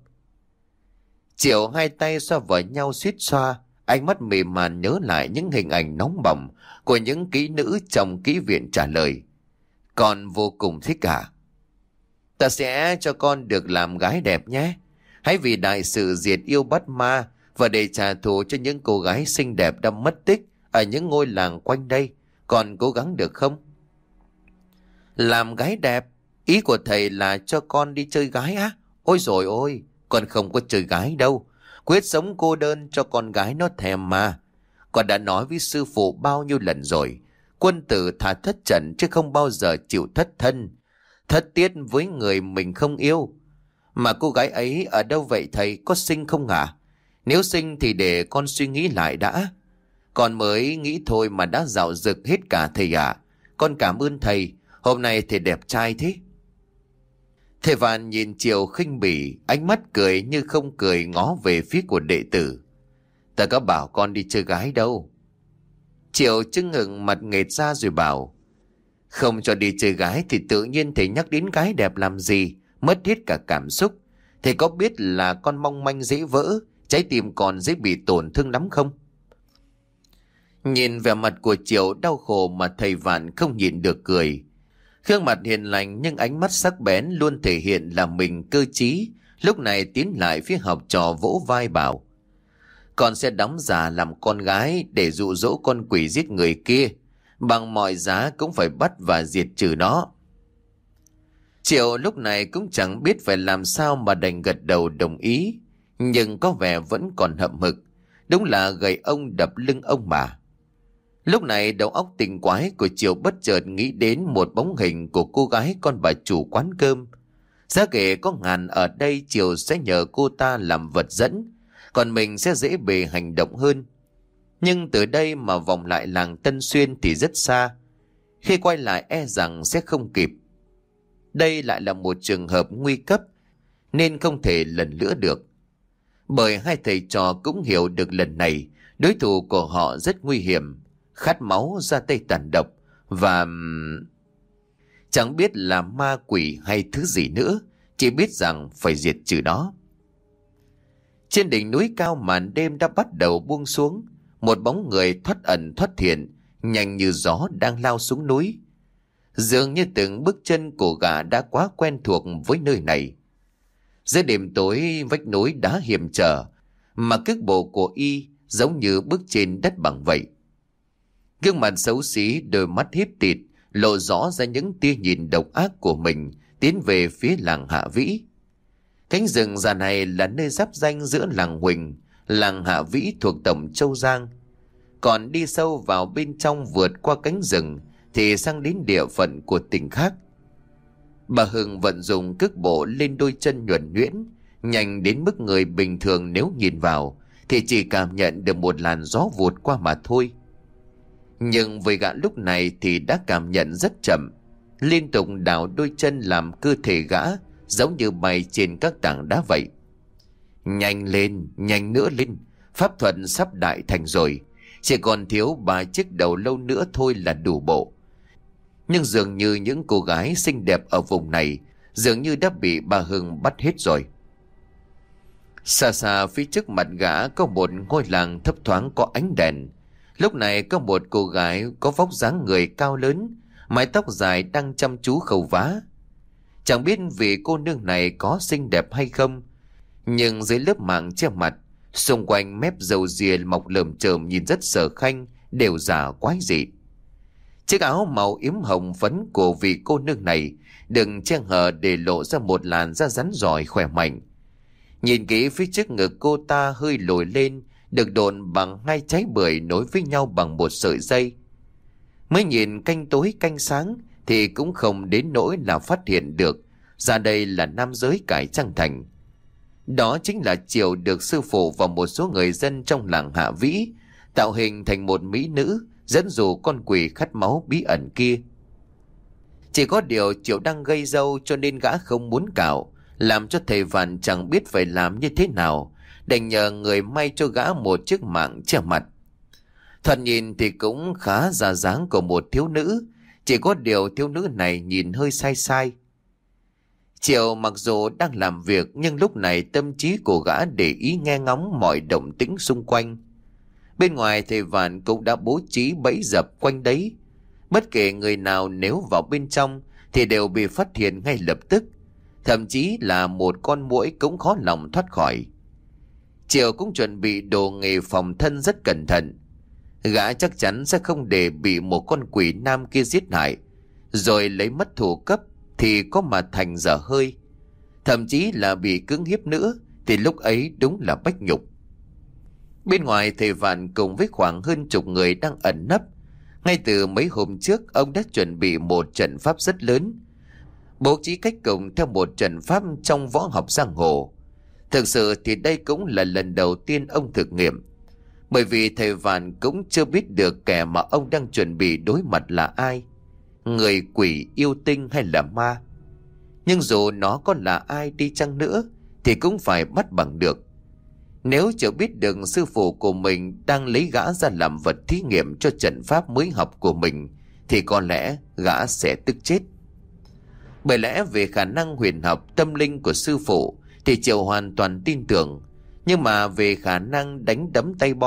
Triệu hai tay xoa vào nhau suýt xoa, ánh mắt mềm màn nhớ lại những hình ảnh nóng bỏng của những kỹ nữ trong kỹ viện trả lời. Con vô cùng thích cả. Ta sẽ cho con được làm gái đẹp nhé. Hãy vì đại sự diệt yêu bắt ma và để trả thù cho những cô gái xinh đẹp đã mất tích ở những ngôi làng quanh đây, con cố gắng được không? Làm gái đẹp? Ý của thầy là cho con đi chơi gái á? Ôi dồi ôi, con không có chơi gái đâu. Quyết sống cô đơn cho con gái nó thèm mà. Con đã nói với sư phụ bao nhiêu lần rồi. Quân tử thà thất trận chứ không bao giờ chịu thất thân, thất tiết với người mình không yêu. Mà cô gái ấy ở đâu vậy thầy, có xinh không hả? Nếu xinh thì để con suy nghĩ lại đã. Con mới nghĩ thôi mà đã dạo dực hết cả thầy ạ. Con cảm ơn thầy, hôm nay thầy đẹp trai thế. Thầy Vạn nhìn Triều khinh bỉ, ánh mắt cười như không cười ngó về phía của đệ tử. Ta có bảo con đi chơi gái đâu. Triều chưng ngừng mặt nghệt ra rồi bảo. Không cho đi chơi gái thì tự nhiên thầy nhắc đến gái đẹp làm gì, mất hết cả cảm xúc. Thầy có biết là con mong manh dễ vỡ, trái tim còn dễ bị tổn thương lắm không? Nhìn vẻ mặt của Triệu đau khổ mà thầy Vạn không nhịn được cười. Gương mặt hiền lành nhưng ánh mắt sắc bén luôn thể hiện là mình cơ trí, lúc này tiến lại phía học trò vỗ vai bảo: con sẽ đóng giả làm con gái để dụ dỗ con quỷ giết người kia, bằng mọi giá cũng phải bắt và diệt trừ nó. Triệu lúc này cũng chẳng biết phải làm sao mà đành gật đầu đồng ý, nhưng có vẻ vẫn còn hậm hực. Đúng là gậy ông đập lưng ông mà. Lúc này đầu óc tình quái của Triệu bất chợt nghĩ đến một bóng hình của cô gái con bà chủ quán cơm. Giá kể có ngàn ở đây, Triệu sẽ nhờ cô ta làm vật dẫn, còn mình sẽ dễ bề hành động hơn. Nhưng từ đây mà vòng lại làng Tân Xuyên thì rất xa, khi quay lại e rằng sẽ không kịp. Đây lại là một trường hợp nguy cấp nên không thể lần nữa được. Bởi hai thầy trò cũng hiểu được lần này đối thủ của họ rất nguy hiểm, khát máu, ra tay tàn độc và chẳng biết là ma quỷ hay thứ gì nữa, chỉ biết rằng phải diệt trừ nó. Trên đỉnh núi cao màn đêm đã bắt đầu buông xuống, một bóng người thoát ẩn thoát hiện, nhanh như gió đang lao xuống núi. Dường như từng bước chân của gã đã quá quen thuộc với nơi này. Giữa đêm tối vách núi đá hiểm trở, mà cước bộ của y giống như bước trên đất bằng vậy. Gương mặt xấu xí, đôi mắt híp tịt, lộ rõ ra những tia nhìn độc ác của mình, tiến về phía làng Hạ Vĩ. Cánh rừng già này là nơi giáp ranh giữa làng Huỳnh, làng Hạ Vĩ thuộc tổng Châu Giang. Còn đi sâu vào bên trong vượt qua cánh rừng thì sang đến địa phận của tỉnh khác. Bà Hưng vận dụng cước bộ lên đôi chân nhuần nhuyễn, nhanh đến mức người bình thường nếu nhìn vào thì chỉ cảm nhận được một làn gió vụt qua mà thôi. Nhưng với gã lúc này thì đã cảm nhận rất chậm, liên tục đảo đôi chân làm cơ thể gã giống như bay trên các tảng đá vậy. Nhanh lên, nhanh nữa lên, pháp thuật sắp đại thành rồi, chỉ còn thiếu ba chiếc đầu lâu nữa thôi là đủ bộ. Nhưng dường như những cô gái xinh đẹp ở vùng này dường như đã bị bà Hưng bắt hết rồi. Xa xa phía trước mặt gã có một ngôi làng thấp thoáng có ánh đèn. Lúc này có một cô gái có vóc dáng người cao lớn, mái tóc dài đang chăm chú khâu vá. Chẳng biết vì cô nương này có xinh đẹp hay không, nhưng dưới lớp màng che mặt, xung quanh mép râu ria mọc lởm chởm nhìn rất sở khanh, đều giả quái dị. Chiếc áo màu yếm hồng phấn của vị cô nương này đừng che hở để lộ ra một làn da rắn rỏi khỏe mạnh. Nhìn kỹ phía trước ngực cô ta hơi lồi lên, được độn bằng hai trái bưởi nối với nhau bằng một sợi dây. Mới nhìn canh tối canh sáng thì cũng không đến nỗi là phát hiện được ra đây là nam giới cải trang thành. Đó chính là Triệu được sư phụ và một số người dân trong làng Hạ Vĩ tạo hình thành một mỹ nữ, dẫn dụ con quỷ khát máu bí ẩn kia. Chỉ có điều Triệu đang gây râu cho nên gã không muốn cạo, làm cho thầy Vạn chẳng biết phải làm như thế nào, đành nhờ người may cho gã một chiếc mạng che mặt. Thoạt nhìn thì cũng khá ra dáng của một thiếu nữ, chỉ có điều thiếu nữ này nhìn hơi sai sai. Triệu mặc dù đang làm việc nhưng lúc này tâm trí của gã để ý nghe ngóng mọi động tĩnh xung quanh. Bên ngoài thầy Vạn cũng đã bố trí bẫy dập quanh đấy. Bất kể người nào nếu vào bên trong thì đều bị phát hiện ngay lập tức. Thậm chí là một con muỗi cũng khó lòng thoát khỏi. Triệu cũng chuẩn bị đồ nghề phòng thân rất cẩn thận. Gã chắc chắn sẽ không để bị một con quỷ nam kia giết hại, rồi lấy mất thủ cấp thì có mà thành dở hơi. Thậm chí là bị cưỡng hiếp nữa thì lúc ấy đúng là bách nhục. Bên ngoài thầy Vạn cùng với khoảng hơn chục người đang ẩn nấp. Ngay từ mấy hôm trước ông đã chuẩn bị một trận pháp rất lớn, bố trí cách cổng theo một trận pháp trong võ học giang hồ. Thực sự thì đây cũng là lần đầu tiên ông thực nghiệm, bởi vì thầy Vạn cũng chưa biết được kẻ mà ông đang chuẩn bị đối mặt là ai, người, quỷ, yêu tinh hay là ma. Nhưng dù nó có là ai đi chăng nữa thì cũng phải bắt bằng được. Nếu chưa biết được sư phụ của mình đang lấy gã ra làm vật thí nghiệm cho trận pháp mới học của mình thì có lẽ gã sẽ tức chết. Bởi lẽ về khả năng huyền học tâm linh của sư phụ thì Triệu hoàn toàn tin tưởng, nhưng mà về khả năng đánh đấm tay bo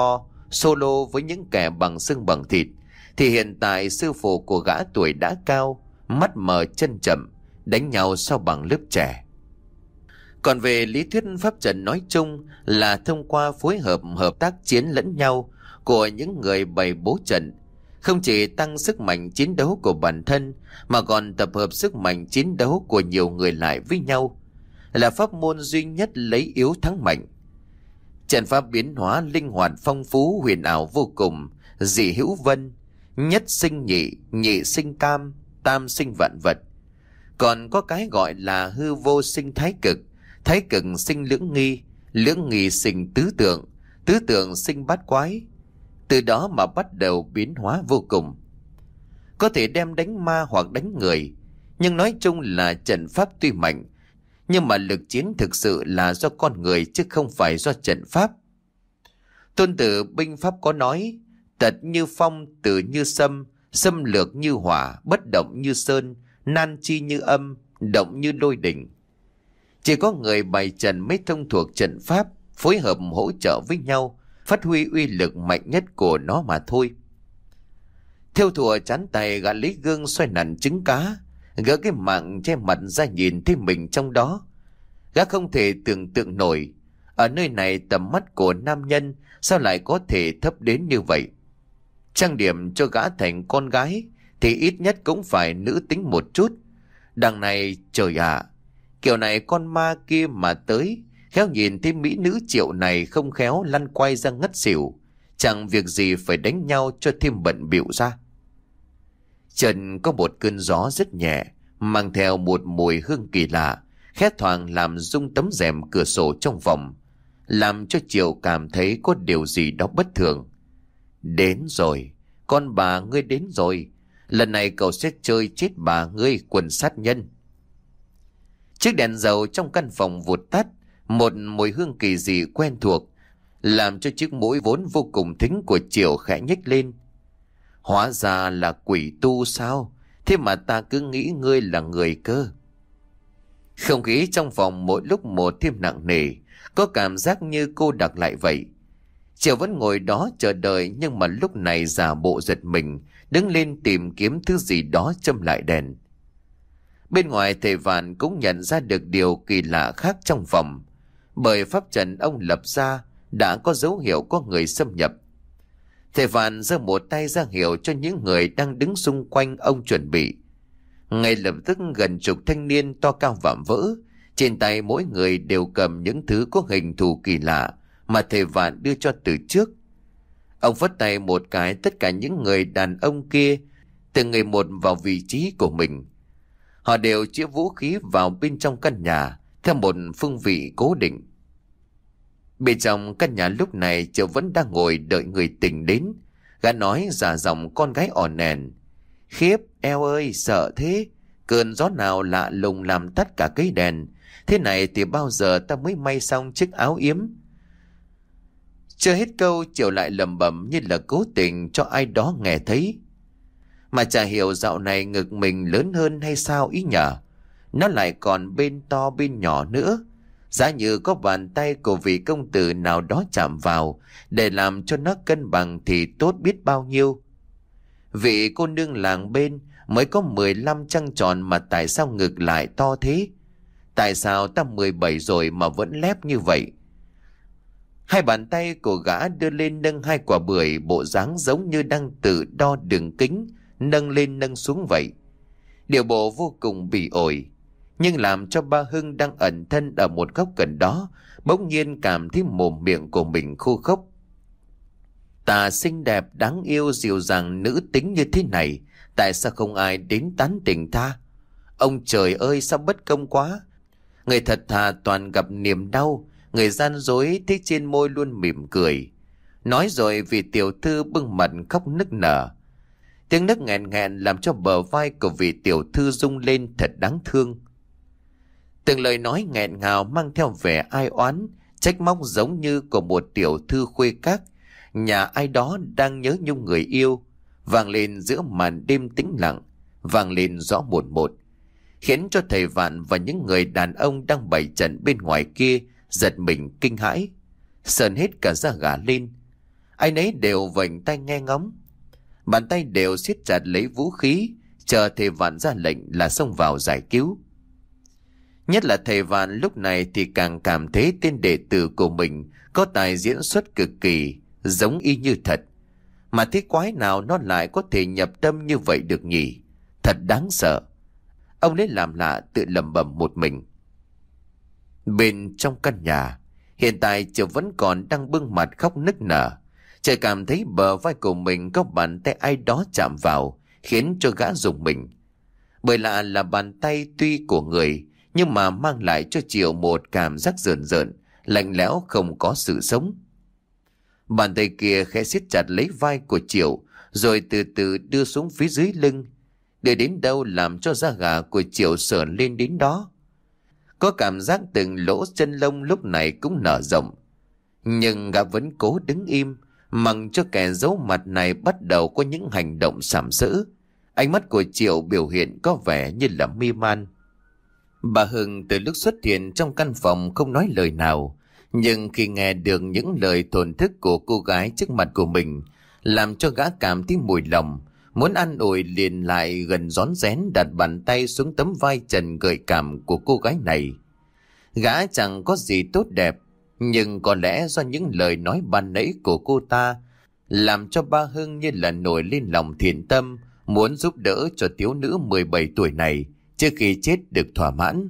solo với những kẻ bằng xương bằng thịt, thì hiện tại sư phụ của gã tuổi đã cao, mắt mờ chân chậm, đánh nhau sao bằng lớp trẻ. Còn về lý thuyết pháp trận nói chung là thông qua phối hợp hợp tác chiến lẫn nhau của những người bày bố trận, không chỉ tăng sức mạnh chiến đấu của bản thân mà còn tập hợp sức mạnh chiến đấu của nhiều người lại với nhau, là pháp môn duy nhất lấy yếu thắng mạnh. Trận pháp biến hóa linh hoạt phong phú huyền ảo vô cùng, dị hữu vân, nhất sinh nhị, nhị sinh tam, tam sinh vạn vật. Còn có cái gọi là hư vô sinh thái cực, thái cực sinh lưỡng nghi, lưỡng nghi sinh tứ tượng, tứ tượng sinh bát quái. Từ đó mà bắt đầu biến hóa vô cùng, có thể đem đánh ma hoặc đánh người. Nhưng nói chung là trận pháp tuy mạnh, nhưng mà lực chiến thực sự là do con người chứ không phải do trận pháp. Tôn Tử binh pháp có nói: tật như phong, tử như sâm, xâm lược như hỏa, bất động như sơn, nan chi như âm, động như lôi đỉnh. Chỉ có người bày trận mới thông thuộc trận pháp, phối hợp hỗ trợ với nhau, phát huy uy lực mạnh nhất của nó mà thôi. Theo thùa chán tay, gã lấy gương xoay nặn trứng cá, gỡ cái mạng che mặt ra nhìn thấy mình trong đó. Gã không thể tưởng tượng nổi, ở nơi này tầm mắt của nam nhân sao lại có thể thấp đến như vậy. Trang điểm cho gã thành con gái thì ít nhất cũng phải nữ tính một chút. Đằng này trời ạ, kiểu này con ma kia mà tới, khéo nhìn thấy mỹ nữ Triệu này không khéo lăn quay ra ngất xỉu, chẳng việc gì phải đánh nhau cho thêm bận bịu ra. Trần có một cơn gió rất nhẹ, mang theo một mùi hương kỳ lạ, khẽ thoảng làm rung tấm rèm cửa sổ trong phòng, làm cho Triệu cảm thấy có điều gì đó bất thường. Đến rồi, con bà ngươi đến rồi, lần này cậu sẽ chơi chết bà ngươi, quần sát nhân. Chiếc đèn dầu trong căn phòng vụt tắt, một mùi hương kỳ dị quen thuộc làm cho chiếc mũi vốn vô cùng thính của Triệu khẽ nhếch lên. Hóa ra là quỷ tu sao? Thế mà ta cứ nghĩ ngươi là người cơ. Không khí trong phòng mỗi lúc một thêm nặng nề, có cảm giác như cô đặc lại vậy. Triệu vẫn ngồi đó chờ đợi, nhưng mà lúc này giả bộ giật mình, đứng lên tìm kiếm thứ gì đó châm lại đèn. Bên ngoài thầy Vạn cũng nhận ra được điều kỳ lạ khác trong phòng, bởi pháp trận ông lập ra đã có dấu hiệu có người xâm nhập. Thầy Vạn giơ một tay ra hiệu cho những người đang đứng xung quanh ông chuẩn bị. Ngay lập tức gần chục thanh niên to cao vạm vỡ, trên tay mỗi người đều cầm những thứ có hình thù kỳ lạ mà thầy Vạn đưa cho từ trước. Ông phất tay một cái, tất cả những người đàn ông kia từng người một vào vị trí của mình. Họ đều chĩa vũ khí vào bên trong căn nhà theo một phương vị cố định. Bên trong căn nhà lúc này Triệu vẫn đang ngồi đợi người tình đến. Gã nói giả giọng con gái ỏn ẻn: khiếp, eo ơi, sợ thế. Cơn gió nào lạ lùng làm tắt cả cây đèn. Thế này thì bao giờ ta mới may xong chiếc áo yếm. Chưa hết câu, Triệu lại lẩm bẩm như là cố tình cho ai đó nghe thấy. Mà chả hiểu dạo này ngực mình lớn hơn hay sao ý nhở. Nó lại còn bên to bên nhỏ nữa, giá như có bàn tay của vị công tử nào đó chạm vào để làm cho nó cân bằng thì tốt biết bao nhiêu. Vị cô nương làng bên mới có mười lăm trăng tròn mà tại sao ngực lại to thế? Tại sao ta mười bảy rồi mà vẫn lép như vậy? Hai bàn tay của gã đưa lên nâng hai quả bưởi, bộ dáng giống như đang tự đo đường kính, nâng lên nâng xuống vậy. Điều bộ vô cùng bỉ ổi, nhưng làm cho ba Hưng đang ẩn thân ở một góc gần đó bỗng nhiên cảm thấy mồm miệng của mình khô khốc. Ta xinh đẹp, đáng yêu, dịu dàng, nữ tính như thế này, tại sao không ai đến tán tỉnh ta? Ông trời ơi, sao bất công quá! Người thật thà toàn gặp niềm đau, người gian dối thế trên môi luôn mỉm cười. Nói rồi vì tiểu thư bưng mặt khóc nức nở. Tiếng nấc nghẹn nghẹn làm cho bờ vai của vị tiểu thư rung lên thật đáng thương. Từng lời nói nghẹn ngào mang theo vẻ ai oán, trách móc giống như của một tiểu thư khuê các, nhà ai đó đang nhớ nhung người yêu, vang lên giữa màn đêm tĩnh lặng, vang lên rõ một một, khiến cho thầy Vạn và những người đàn ông đang bày trận bên ngoài kia giật mình kinh hãi, sờn hết cả da gà lên. Ai nấy đều vểnh tay nghe ngóng. Bàn tay đều siết chặt lấy vũ khí, chờ thầy Vạn ra lệnh là xông vào giải cứu. Nhất là thầy Vạn lúc này thì càng cảm thấy tên đệ tử của mình có tài diễn xuất cực kỳ, giống y như thật. Mà thế quái nào nó lại có thể nhập tâm như vậy được nhỉ? Thật đáng sợ. Ông lấy làm lạ tự lẩm bẩm một mình. Bên trong căn nhà, hiện tại Triệu vẫn còn đang bưng mặt khóc nức nở. Trời cảm thấy bờ vai của mình có bàn tay ai đó chạm vào, khiến cho gã rùng mình. Bởi lạ là bàn tay tuy của người, nhưng mà mang lại cho Triệu một cảm giác rợn rợn, lạnh lẽo không có sự sống. Bàn tay kia khẽ siết chặt lấy vai của Triệu, rồi từ từ đưa xuống phía dưới lưng. Để đến đâu làm cho da gà của Triệu sởn lên đến đó. Có cảm giác từng lỗ chân lông lúc này cũng nở rộng. Nhưng gã vẫn cố đứng im, mặc cho kẻ giấu mặt này bắt đầu có những hành động sàm sỡ. Ánh mắt của Triệu biểu hiện có vẻ như là mê man. Bà Hưng từ lúc xuất hiện trong căn phòng không nói lời nào, nhưng khi nghe được những lời thổn thức của cô gái trước mặt của mình, làm cho gã cảm thấy mùi lòng, muốn an ủi liền lại gần rón rén đặt bàn tay xuống tấm vai trần gợi cảm của cô gái này. Gã chẳng có gì tốt đẹp, nhưng có lẽ do những lời nói ban nãy của cô ta làm cho ba Hưng như là nổi lên lòng thiện tâm, muốn giúp đỡ cho thiếu nữ mười bảy tuổi này trước khi chết được thỏa mãn.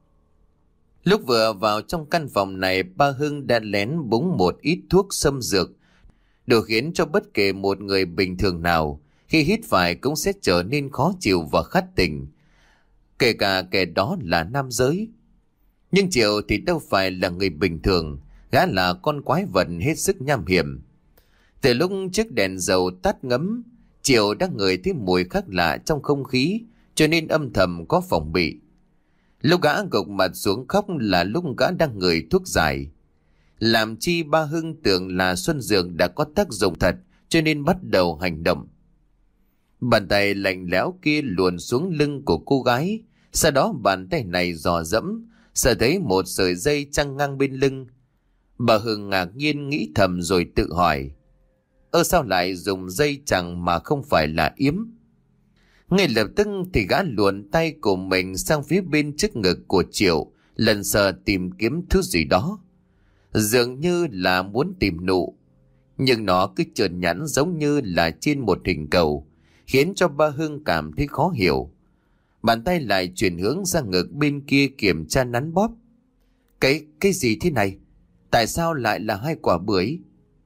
Lúc vừa vào trong căn phòng này, ba Hưng đã lén búng một ít thuốc xâm dược, đủ khiến cho bất kể một người bình thường nào khi hít phải cũng sẽ trở nên khó chịu và khát tình, kể cả kẻ đó là nam giới. Nhưng Triệu thì đâu phải là người bình thường, gã là con quái vật hết sức nham hiểm. Từ lúc chiếc đèn dầu tắt ngấm, Triệu đã ngửi thấy mùi khác lạ trong không khí, cho nên âm thầm có phòng bị. Lúc gã gục mặt xuống khóc là lúc gã đang ngửi thuốc giải. Làm chi ba Hưng tưởng là xuân dược đã có tác dụng thật, cho nên bắt đầu hành động. Bàn tay lạnh lẽo kia luồn xuống lưng của cô gái, sau đó bàn tay này dò dẫm, sợ thấy một sợi dây trăng ngang bên lưng. Bà Hưng ngạc nhiên nghĩ thầm rồi tự hỏi, ơ sao lại dùng dây chằng mà không phải là yếm? Ngay lập tức thì gã luồn tay của mình sang phía bên trước ngực của Triệu, lần sờ tìm kiếm thứ gì đó. Dường như là muốn tìm nụ, nhưng nó cứ trơn nhẵn giống như là trên một hình cầu, khiến cho ba Hưng cảm thấy khó hiểu. Bàn tay lại chuyển hướng ra ngực bên kia kiểm tra nắn bóp. Cái, cái gì thế này? Tại sao lại là hai quả bưởi?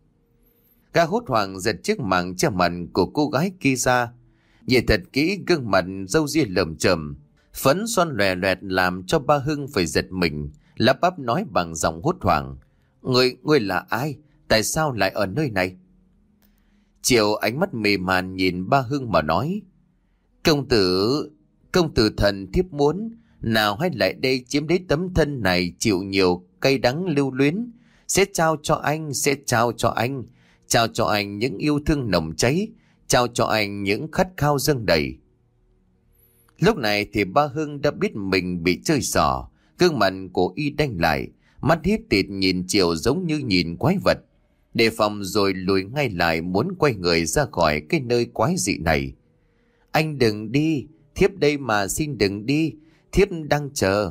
Gã hốt hoảng giật chiếc màng che mặt của cô gái kia ra. Nhìn thật kỹ gương mặt râu ria lởm chởm, phấn son lòe loẹt làm cho ba Hưng phải giật mình, lắp bắp nói bằng giọng hốt hoảng. Người, người là ai? Tại sao lại ở nơi này? Triệu ánh mắt mê man nhìn ba Hưng mà nói. Công tử, công tử thần thiếp muốn, nào hãy lại đây chiếm lấy tấm thân này chịu nhiều cay đắng lưu luyến. Sẽ trao cho anh, sẽ trao cho anh, trao cho anh những yêu thương nồng cháy, trao cho anh những khát khao dâng đầy. Lúc này thì ba Hưng đã biết mình bị chơi xỏ, gương mặt của y đanh lại, mắt hiếp tịt nhìn Triệu giống như nhìn quái vật, đề phòng rồi lùi ngay lại muốn quay người ra khỏi cái nơi quái dị này. Anh đừng đi, thiếp đây mà, xin đừng đi, thiếp đang chờ.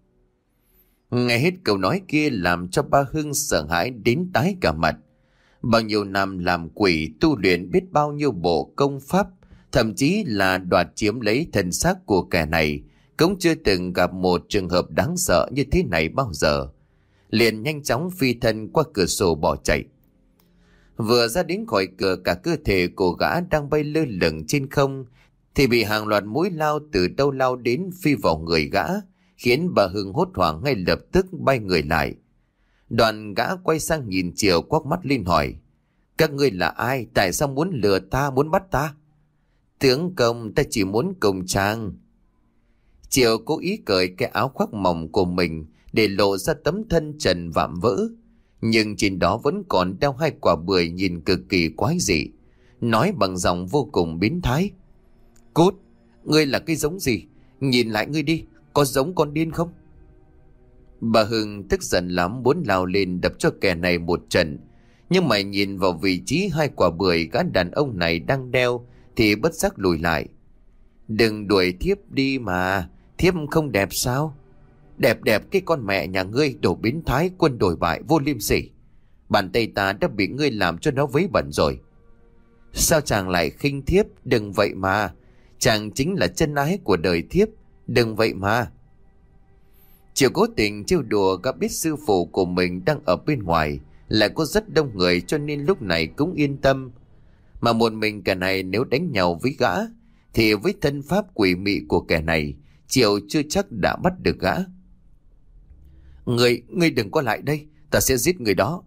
Nghe hết câu nói kia làm cho ba Hưng sợ hãi đến tái cả mặt. Bao nhiêu năm làm quỷ tu luyện biết bao nhiêu bộ công pháp, thậm chí là đoạt chiếm lấy thân xác của kẻ này, cũng chưa từng gặp một trường hợp đáng sợ như thế này bao giờ. Liền nhanh chóng phi thân qua cửa sổ bỏ chạy. Vừa ra đến khỏi cửa, cả cơ thể của gã đang bay lơ lửng trên không thì bị hàng loạt mũi lao từ đâu lao đến phi vào người gã, khiến bà Hưng hốt hoảng ngay lập tức bay người lại. Đoàn gã quay sang nhìn Triệu quắc mắt lên hỏi, các ngươi là ai? Tại sao muốn lừa ta, muốn bắt ta? Tướng công, ta chỉ muốn cùng chàng. Triệu cố ý cởi cái áo khoác mỏng của mình để lộ ra tấm thân trần vạm vỡ, nhưng trên đó vẫn còn đeo hai quả bưởi nhìn cực kỳ quái dị, nói bằng giọng vô cùng biến thái. Cút, ngươi là cái giống gì? Nhìn lại ngươi đi, có giống con điên không? Bà Hưng tức giận lắm, muốn lao lên đập cho kẻ này một trận, Nhưng mà nhìn vào vị trí hai quả bưởi gã đàn ông này đang đeo thì bất giác lùi lại. Đừng đuổi thiếp đi mà, thiếp không đẹp sao? Đẹp đẹp cái con mẹ nhà ngươi, đồ biến thái, quân đổi bại, vô liêm sỉ. Bàn tay ta đã bị ngươi làm cho nó vấy bẩn rồi. Sao chàng lại khinh thiếp? Đừng vậy mà, chàng chính là chân ái của đời thiếp. Đừng vậy mà. Chiều cố tình trêu đùa, gã biết sư phụ của mình đang ở bên ngoài, lại có rất đông người, cho nên lúc này cũng yên tâm. Mà một mình kẻ này nếu đánh nhau với gã thì với thân pháp quỷ mị của kẻ này, Chiều chưa chắc đã bắt được gã. Người, ngươi đừng có lại đây, ta sẽ giết người đó.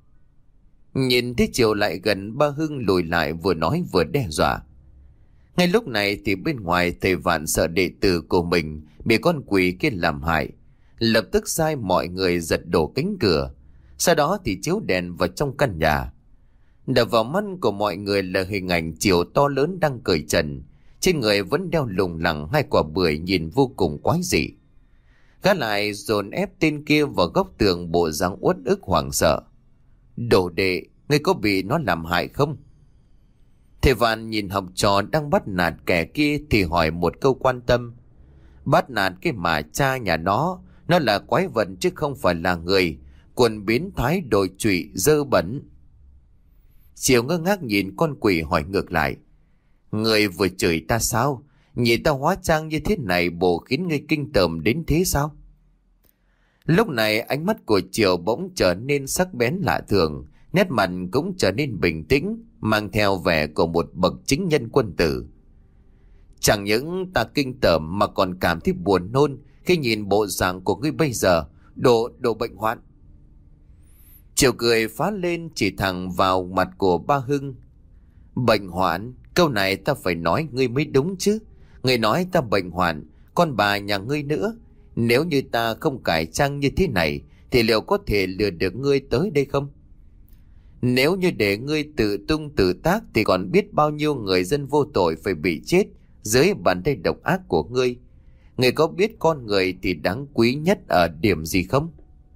Nhìn thấy Chiều lại gần, ba Hưng lùi lại, vừa nói vừa đe dọa. Ngay lúc này thì bên ngoài thầy Vạn sợ đệ tử của mình bị con quỷ kia làm hại, lập tức sai mọi người giật đổ cánh cửa, sau đó thì chiếu đèn vào trong căn nhà. Đập vào mắt của mọi người là hình ảnh Chiều to lớn đang cởi trần, trên người vẫn đeo lủng lẳng hai quả bưởi nhìn vô cùng quái dị. Gã lại dồn ép tên kia vào góc tường, bộ dáng uất ức hoảng sợ. Đồ đệ, ngươi có bị nó làm hại không? Thầy Vạn nhìn học trò đang bắt nạt kẻ kia thì hỏi một câu quan tâm. Bắt nạt cái mà cha nhà nó, nó là quái vật chứ không phải là người, quần biến thái đồi trụy dơ bẩn. Chiều ngơ ngác nhìn con quỷ hỏi ngược lại. Người vừa chửi ta sao? Nhìn ta hóa trang như thế này bộ khiến ngươi kinh tởm đến thế sao? Lúc này ánh mắt của Chiều bỗng trở nên sắc bén lạ thường, nét mặt cũng trở nên bình tĩnh, mang theo vẻ của một bậc chính nhân quân tử. Chẳng những ta kinh tởm mà còn cảm thấy buồn nôn khi nhìn bộ dạng của ngươi bây giờ, đồ đồ bệnh hoạn. Chiều cười phá lên chỉ thẳng vào mặt của ba Hưng. Bệnh hoạn? Câu này ta phải nói ngươi mới đúng chứ. Ngươi nói ta bệnh hoạn, con bà nhà ngươi nữa. Nếu như ta không cải trang như thế này thì liệu có thể lừa được ngươi tới đây không? Nếu như để ngươi tự tung tự tác thì còn biết bao nhiêu người dân vô tội phải bị chết dưới bàn tay độc ác của ngươi. Ngươi có biết con người thì đáng quý nhất ở điểm gì không?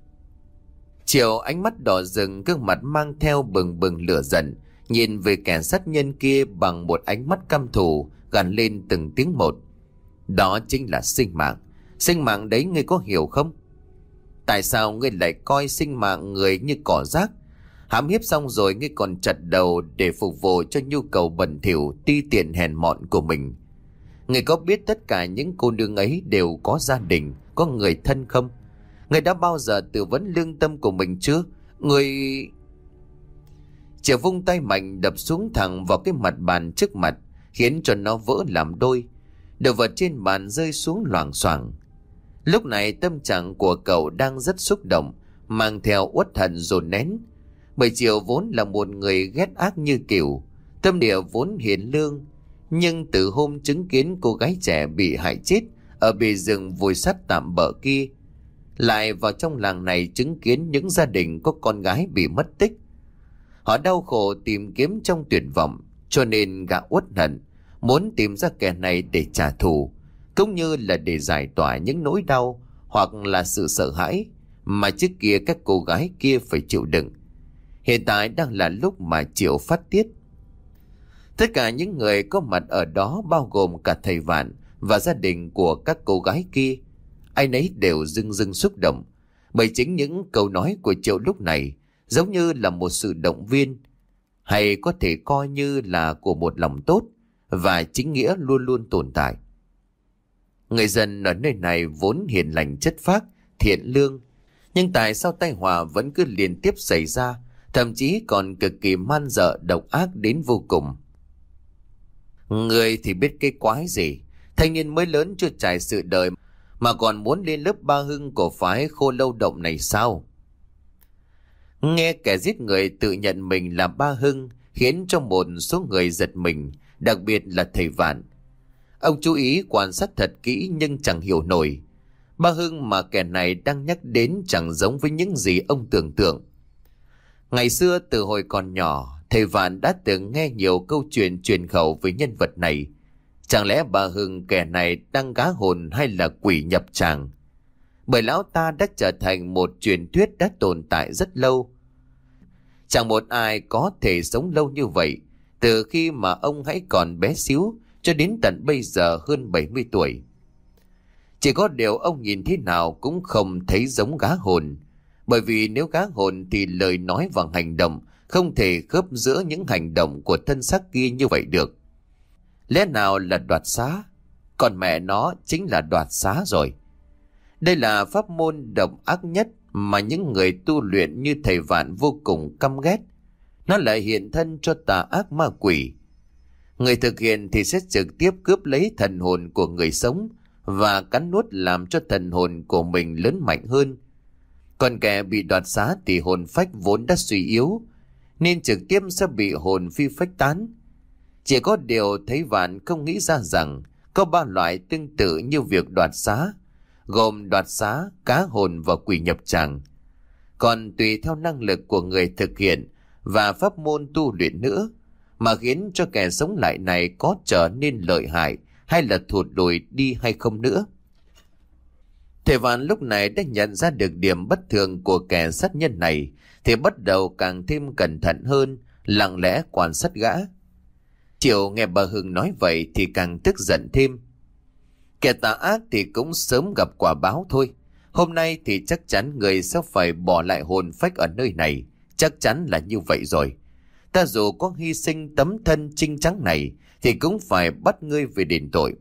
Chiều ánh mắt đỏ rừng, gương mặt mang theo bừng bừng lửa giận, nhìn về kẻ sát nhân kia bằng một ánh mắt căm thù, gằn lên từng tiếng một. Đó chính là sinh mạng. Sinh mạng đấy ngươi có hiểu không? Tại sao ngươi lại coi sinh mạng người như cỏ rác? Hãm hiếp xong rồi ngươi còn chặt đầu để phục vụ cho nhu cầu bẩn thỉu ti tiện hèn mọn của mình. Ngươi có biết tất cả những cô nương ấy đều có gia đình, có người thân không? Ngươi đã bao giờ tư vấn lương tâm của mình chưa? Ngươi... Chiều vung tay mạnh đập xuống thẳng vào cái mặt bàn trước mặt, khiến cho nó vỡ làm đôi. Đồ vật trên bàn rơi xuống loảng xoảng. Lúc này tâm trạng của cậu đang rất xúc động, mang theo uất hận dồn nén. Bởi Chiều vốn là một người ghét ác như kiểu, tâm địa vốn hiền lương, nhưng từ hôm chứng kiến cô gái trẻ bị hại chết ở bề rừng vùi sắt tạm bợ kia, lại vào trong làng này chứng kiến những gia đình có con gái bị mất tích. Họ đau khổ tìm kiếm trong tuyệt vọng, cho nên gã uất hận, muốn tìm ra kẻ này để trả thù, cũng như là để giải tỏa những nỗi đau hoặc là sự sợ hãi mà trước kia các cô gái kia phải chịu đựng. Hiện tại đang là lúc mà Chiều phát tiết. Tất cả những người có mặt ở đó, bao gồm cả thầy Vạn và gia đình của các cô gái kia, ai nấy đều rưng rưng xúc động, bởi chính những câu nói của Chiều lúc này giống như là một sự động viên, hay có thể coi như là của một lòng tốt và chính nghĩa luôn luôn tồn tại. Người dân ở nơi này vốn hiền lành chất phác, thiện lương, nhưng tại sao tai họa vẫn cứ liên tiếp xảy ra, thậm chí còn cực kỳ man dợ độc ác đến vô cùng. Người thì biết cái quái gì, thanh niên mới lớn chưa trải sự đời mà còn muốn lên lớp ba Hưng của phái Khô Lâu Động này sao? Nghe kẻ giết người tự nhận mình là ba Hưng khiến cho một số người giật mình, đặc biệt là thầy Vạn. Ông chú ý quan sát thật kỹ nhưng chẳng hiểu nổi. Ba Hưng mà kẻ này đang nhắc đến chẳng giống với những gì ông tưởng tượng. Ngày xưa từ hồi còn nhỏ, thầy Vạn đã từng nghe nhiều câu chuyện truyền khẩu với nhân vật này. Chẳng lẽ bà Hưng kẻ này đang gá hồn hay là quỷ nhập tràng? Bởi lão ta đã trở thành một truyền thuyết đã tồn tại rất lâu. Chẳng một ai có thể sống lâu như vậy, từ khi mà ông hãy còn bé xíu cho đến tận bây giờ hơn bảy mươi tuổi. Chỉ có điều ông nhìn thế nào cũng không thấy giống gã hồn, bởi vì nếu gã hồn thì lời nói và hành động không thể khớp giữa những hành động của thân xác kia như vậy được. Lẽ nào là đoạt xá? Còn mẹ nó chính là đoạt xá rồi. Đây là pháp môn độc ác nhất mà những người tu luyện như thầy Vạn vô cùng căm ghét. Nó lại hiện thân cho tà ác ma quỷ. Người thực hiện thì sẽ trực tiếp cướp lấy thần hồn của người sống và cắn nuốt làm cho thần hồn của mình lớn mạnh hơn. Còn kẻ bị đoạt xá thì hồn phách vốn đã suy yếu, nên trực tiếp sẽ bị hồn phi phách tán. Chỉ có điều thấy Vạn không nghĩ ra rằng có ba loại tương tự như việc đoạt xá, gồm đoạt xá, cá hồn và quỷ nhập tràng. Còn tùy theo năng lực của người thực hiện và pháp môn tu luyện nữa mà khiến cho kẻ sống lại này có trở nên lợi hại hay là thụt lùi đi hay không nữa. Thầy Vạn lúc này đã nhận ra được điểm bất thường của kẻ sát nhân này, thì bắt đầu càng thêm cẩn thận hơn, lặng lẽ quan sát gã. Triệu nghe bà Hưng nói vậy thì càng tức giận thêm. Kẻ tà ác thì cũng sớm gặp quả báo thôi. Hôm nay thì chắc chắn người sẽ phải bỏ lại hồn phách ở nơi này. Chắc chắn là như vậy rồi. Ta dù có hy sinh tấm thân trinh trắng này thì cũng phải bắt ngươi về đền tội.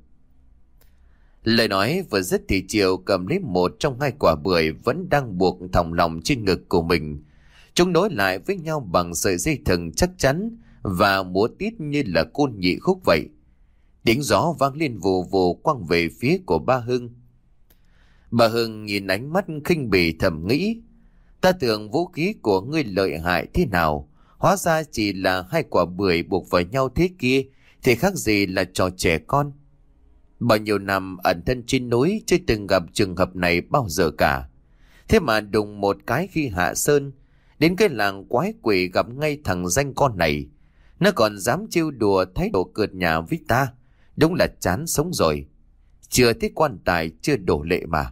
Lời nói vừa dứt thì Triệu cầm lấy một trong hai quả bưởi vẫn đang buộc thòng lòng trên ngực của mình. Chúng nối lại với nhau bằng sợi dây thừng chắc chắn và múa tít như là côn nhị khúc vậy. Tiếng gió vang lên vù vù quăng về phía của ba Hưng. Bà Hưng nhìn ánh mắt khinh bỉ thầm nghĩ, ta tưởng vũ khí của ngươi lợi hại thế nào, hóa ra chỉ là hai quả bưởi buộc vào nhau thế kia thì khác gì là trò trẻ con. Bao nhiêu năm ẩn thân trên núi chưa từng gặp trường hợp này bao giờ cả. Thế mà đùng một cái khi hạ sơn, đến cái làng quái quỷ gặp ngay thằng danh con này. Nó còn dám trêu đùa thái độ cợt nhả với ta. Đúng là chán sống rồi. Chưa thấy quan tài chưa đổ lệ mà.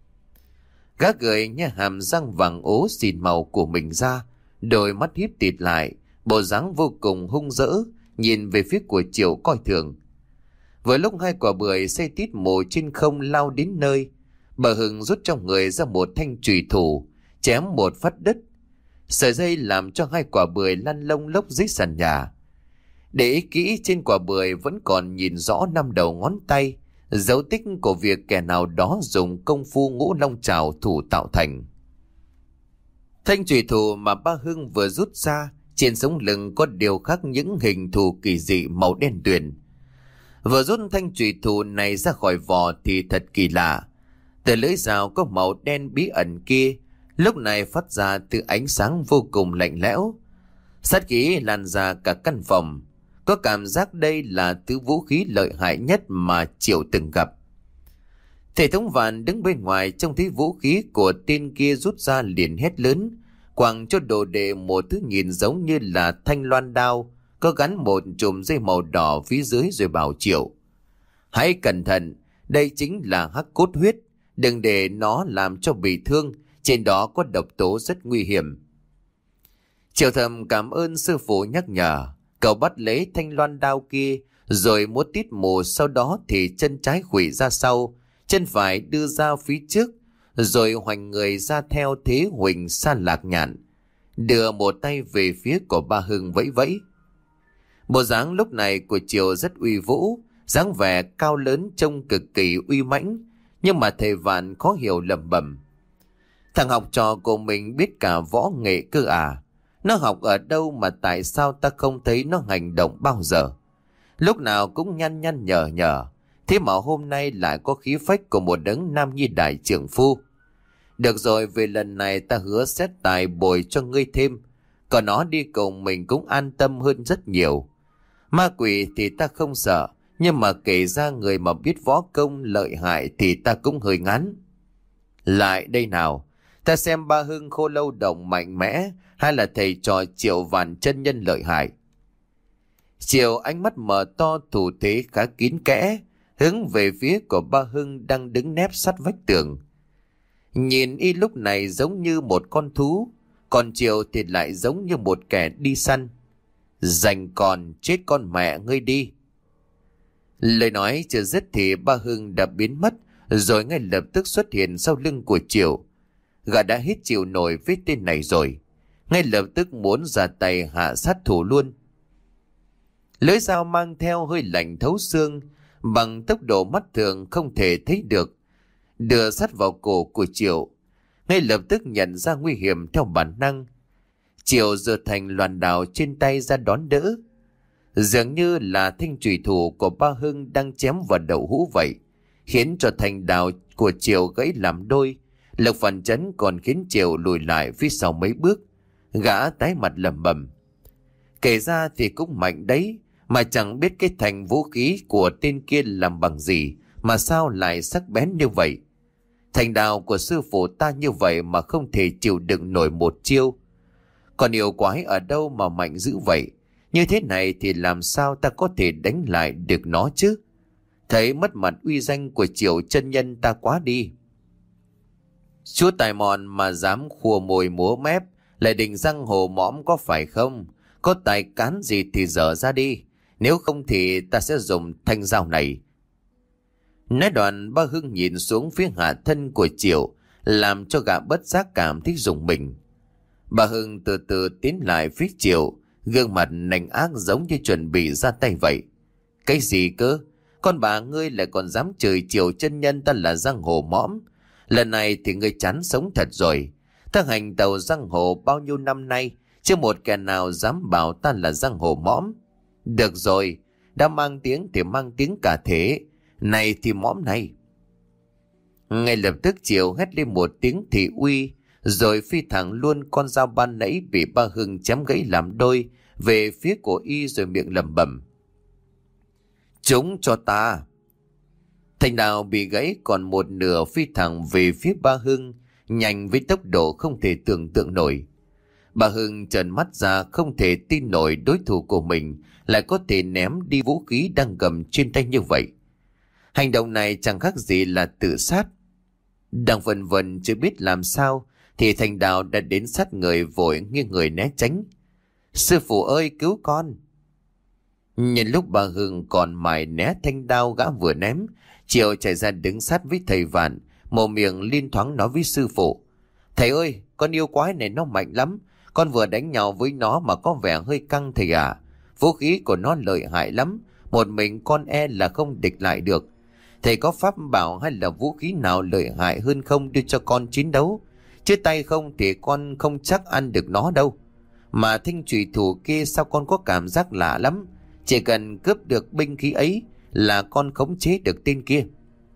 Gã gợi nha hàm răng vàng ố xìn màu của mình ra, đôi mắt híp tịt lại, bộ dáng vô cùng hung dỡ, nhìn về phía của Triệu coi thường. Vừa lúc hai quả bưởi xây tít mù trên không lao đến nơi, bà Hưng rút trong người ra một thanh chùy thủ, chém một phát đất. Sợi dây làm cho hai quả bưởi lăn lông lốc dưới sàn nhà. Để ý kỹ, trên quả bưởi vẫn còn nhìn rõ năm đầu ngón tay, dấu tích của việc kẻ nào đó dùng công phu ngũ long trảo thủ tạo thành. Thanh chùy thủ mà ba Hưng vừa rút ra, trên sống lưng có điều khắc những hình thù kỳ dị màu đen tuyền. Vừa rút thanh chùy thủ này ra khỏi vỏ thì thật kỳ lạ. Từ lưỡi dao có màu đen bí ẩn kia lúc này phát ra từ ánh sáng vô cùng lạnh lẽo. Sát khí lan ra cả căn phòng. Có cảm giác đây là thứ vũ khí lợi hại nhất mà Triệu từng gặp. Thầy thống Vạn đứng bên ngoài trông thấy vũ khí của tên kia rút ra liền hét lớn, quẳng cho đồ đệ một thứ nhìn giống như là thanh loan đao, có gắn một chùm dây màu đỏ phía dưới, rồi bảo Triệu: hãy cẩn thận, đây chính là hắc cốt huyết, đừng để nó làm cho bị thương, trên đó có độc tố rất nguy hiểm. Triệu thầm cảm ơn sư phụ nhắc nhở. Cậu bắt lấy thanh loan đao kia rồi múa tít mù, sau đó thì chân trái khuỵu ra sau, chân phải đưa ra phía trước, rồi hoành người ra theo thế huỳnh sa lạc nhạn, đưa một tay về phía của ba Hưng vẫy vẫy. Bộ dáng lúc này của Triều rất uy vũ, dáng vẻ cao lớn trông cực kỳ uy mãnh, nhưng mà thầy Vạn khó hiểu lẩm bẩm: thằng học trò của mình biết cả võ nghệ cơ à? Nó học ở đâu mà tại sao ta không thấy nó hành động bao giờ? Lúc nào cũng nhăn nhăn nhở nhở, thế mà hôm nay lại có khí phách của một đấng nam nhi đại trưởng phu. Được rồi, về lần này ta hứa xét tài bồi cho ngươi thêm, còn nó đi cùng mình cũng an tâm hơn rất nhiều. Ma quỷ thì ta không sợ, nhưng mà kể ra người mà biết võ công lợi hại thì ta cũng hơi ngán. Lại đây nào, ta xem ba Hưng Khô Lâu Động mạnh mẽ hay là thầy trò Triệu Vạn chân nhân lợi hại. Triệu ánh mắt mở to thủ thế khá kín kẽ, hướng về phía của ba Hưng đang đứng nép sát vách tường. Nhìn y lúc này giống như một con thú, Còn Triệu thì lại giống như một kẻ đi săn. Dành còn chết con mẹ ngươi đi. Lời nói chưa dứt thì ba Hưng đã biến mất, rồi ngay lập tức xuất hiện sau lưng của Triệu. Gã đã hết chịu nổi với tên này rồi, ngay lập tức muốn ra tay hạ sát thủ luôn. Lưỡi dao mang theo hơi lạnh thấu xương, bằng tốc độ mắt thường không thể thấy được, đưa sát vào cổ của Triệu. Ngay lập tức nhận ra nguy hiểm theo bản năng, Triệu giơ thành loàn đào trên tay ra đón đỡ. Dường như là thanh chùy thủ của ba Hưng đang chém vào đầu hũ vậy, khiến cho thành đào của Triệu gãy làm đôi. Lực phản chấn còn khiến Triệu lùi lại phía sau mấy bước. Gã tái mặt lẩm bẩm: kể ra thì cũng mạnh đấy, mà chẳng biết cái thành vũ khí của tên kia làm bằng gì mà sao lại sắc bén như vậy. Thành đào của sư phụ ta như vậy mà không thể chịu đựng nổi một chiêu. Còn yêu quái ở đâu mà mạnh dữ vậy? Như thế này thì làm sao ta có thể đánh lại được nó chứ? Thấy mất mặt uy danh của Triệu chân nhân ta quá đi. Chúa tài mọn mà dám khua môi múa mép, lại định răng hồ mõm có phải không? Có tài cán gì thì dở ra đi, nếu không thì ta sẽ dùng thanh dao này. Nói đoạn ba Hưng nhìn xuống phía hạ thân của Triệu, làm cho gã bất giác cảm thấy rùng mình. Bà Hưng từ từ tiến lại phía Triệu, gương mặt nành ác giống như chuẩn bị ra tay vậy. Cái gì cơ? Con bà ngươi lại còn dám chửi Triệu chân nhân ta là giang hồ mõm. Lần này thì ngươi chán sống thật rồi. Ta hành tàu giang hồ bao nhiêu năm nay, chưa một kẻ nào dám bảo ta là giang hồ mõm. Được rồi, đã mang tiếng thì mang tiếng cả thế. Này thì mõm này. Ngay lập tức Triệu hét lên một tiếng thị uy, rồi phi thẳng luôn con dao ban nãy bị ba Hưng chém gãy làm đôi về phía của y, rồi miệng lẩm bẩm: chúng cho ta. Thành đào bị gãy còn một nửa phi thẳng về phía ba Hưng, nhanh với tốc độ không thể tưởng tượng nổi. Ba Hưng trợn mắt ra, không thể tin nổi đối thủ của mình lại có thể ném đi vũ khí đang cầm trên tay như vậy. Hành động này chẳng khác gì là tự sát. Đang vần vần chưa biết làm sao thì Thành đào đã đến sát người, vội nghiêng người né tránh. Sư phụ ơi, cứu con! Nhân lúc bà Hưng còn mải né thanh đao gã vừa ném, Triệu chạy ra đứng sát với thầy Vạn, mồm miệng liên thoáng nói với sư phụ: thầy ơi, con yêu quái này nó mạnh lắm, con vừa đánh nhau với nó mà có vẻ hơi căng thầy à. Vũ khí của nó lợi hại lắm, một mình con e là không địch lại được. Thầy có pháp bảo hay là vũ khí nào lợi hại hơn không đưa cho con chiến đấu, chứ tay không thì con không chắc ăn được nó đâu. Mà thanh trùy thủ kia sao con có cảm giác lạ lắm, chỉ cần cướp được binh khí ấy là con khống chế được tên kia.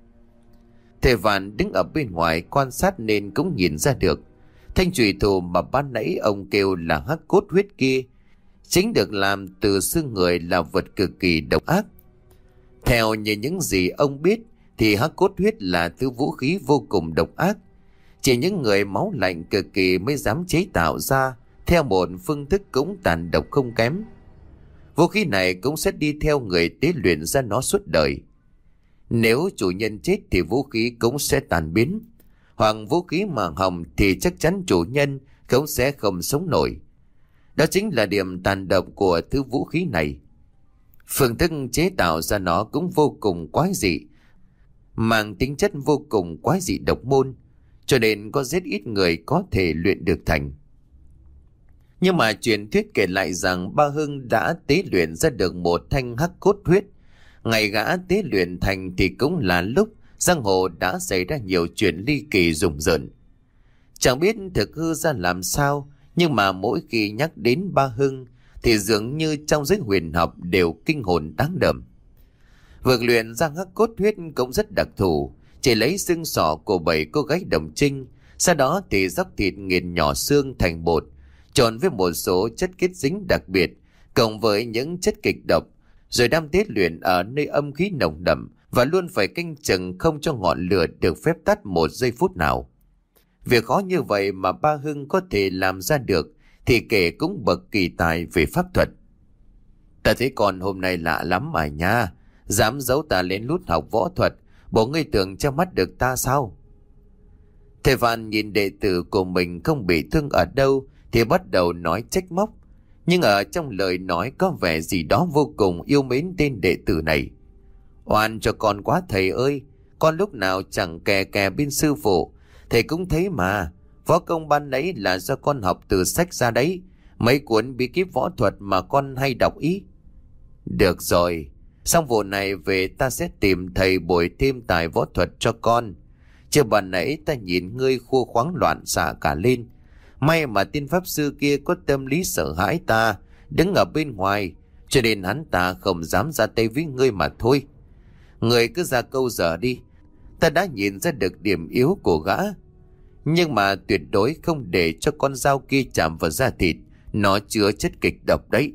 Thầy Vạn đứng ở bên ngoài quan sát nên cũng nhìn ra được, thanh trùy thủ mà ban nãy ông kêu là hắc cốt huyết kia chính được làm từ xương người, là vật cực kỳ độc ác. Theo như những gì ông biết thì hắc cốt huyết là thứ vũ khí vô cùng độc ác, chỉ những người máu lạnh cực kỳ mới dám chế tạo ra, theo một phương thức cũng tàn độc không kém. Vũ khí này cũng sẽ đi theo người tế luyện ra nó suốt đời. Nếu chủ nhân chết thì vũ khí cũng sẽ tàn biến, hoặc vũ khí mà hỏng thì chắc chắn chủ nhân cũng sẽ không sống nổi. Đó chính là điểm tàn độc của thứ vũ khí này. Phương thức chế tạo ra nó cũng vô cùng quái dị, mang tính chất vô cùng quái dị độc môn, cho nên có rất ít người có thể luyện được thành. Nhưng mà truyền thuyết kể lại rằng ba Hưng đã tế luyện ra được một thanh hắc cốt huyết. Ngày gã tế luyện thành thì cũng là lúc giang hồ đã xảy ra nhiều chuyện ly kỳ rùng rợn. Chẳng biết thực hư ra làm sao, nhưng mà mỗi khi nhắc đến ba Hưng thì dường như trong giới huyền học đều kinh hồn đáng đờm. Việc luyện ra hắc cốt huyết cũng rất đặc thù, chỉ lấy xương sọ của bảy cô gái đồng trinh, sau đó thì róc thịt nghiền nhỏ xương thành bột, trộn với một số chất kết dính đặc biệt, cộng với những chất kịch độc, rồi đem tế luyện ở nơi âm khí nồng đậm và luôn phải canh chừng không cho ngọn lửa được phép tắt một giây phút nào. Việc khó như vậy mà ba Hưng có thể làm ra được thì kể cũng bậc kỳ tài về pháp thuật. Ta thấy con hôm nay lạ lắm mà nha, dám giấu ta lên lút học võ thuật, bộ ngươi tưởng che mắt được ta sao? Thầy Vạn nhìn đệ tử của mình không bị thương ở đâu thì bắt đầu nói trách móc. Nhưng ở trong lời nói có vẻ gì đó vô cùng yêu mến tên đệ tử này. Oan cho con quá thầy ơi, con lúc nào chẳng kè kè bên sư phụ, thầy cũng thấy mà. Võ công ban nãy là do con học từ sách ra đấy, mấy cuốn bí kíp võ thuật mà con hay đọc ý. Được rồi, xong vụ này về ta sẽ tìm thầy bồi thêm tài võ thuật cho con. Chưa ban nãy ta nhìn ngươi khua khoáng loạn xạ cả lên. May mà tiên pháp sư kia có tâm lý sợ hãi ta, đứng ở bên ngoài, cho nên hắn ta không dám ra tay với ngươi mà thôi. Ngươi cứ ra câu giờ đi, ta đã nhìn ra được điểm yếu của gã. Nhưng mà tuyệt đối không để cho con dao kia chạm vào da thịt, nó chứa chất kịch độc đấy.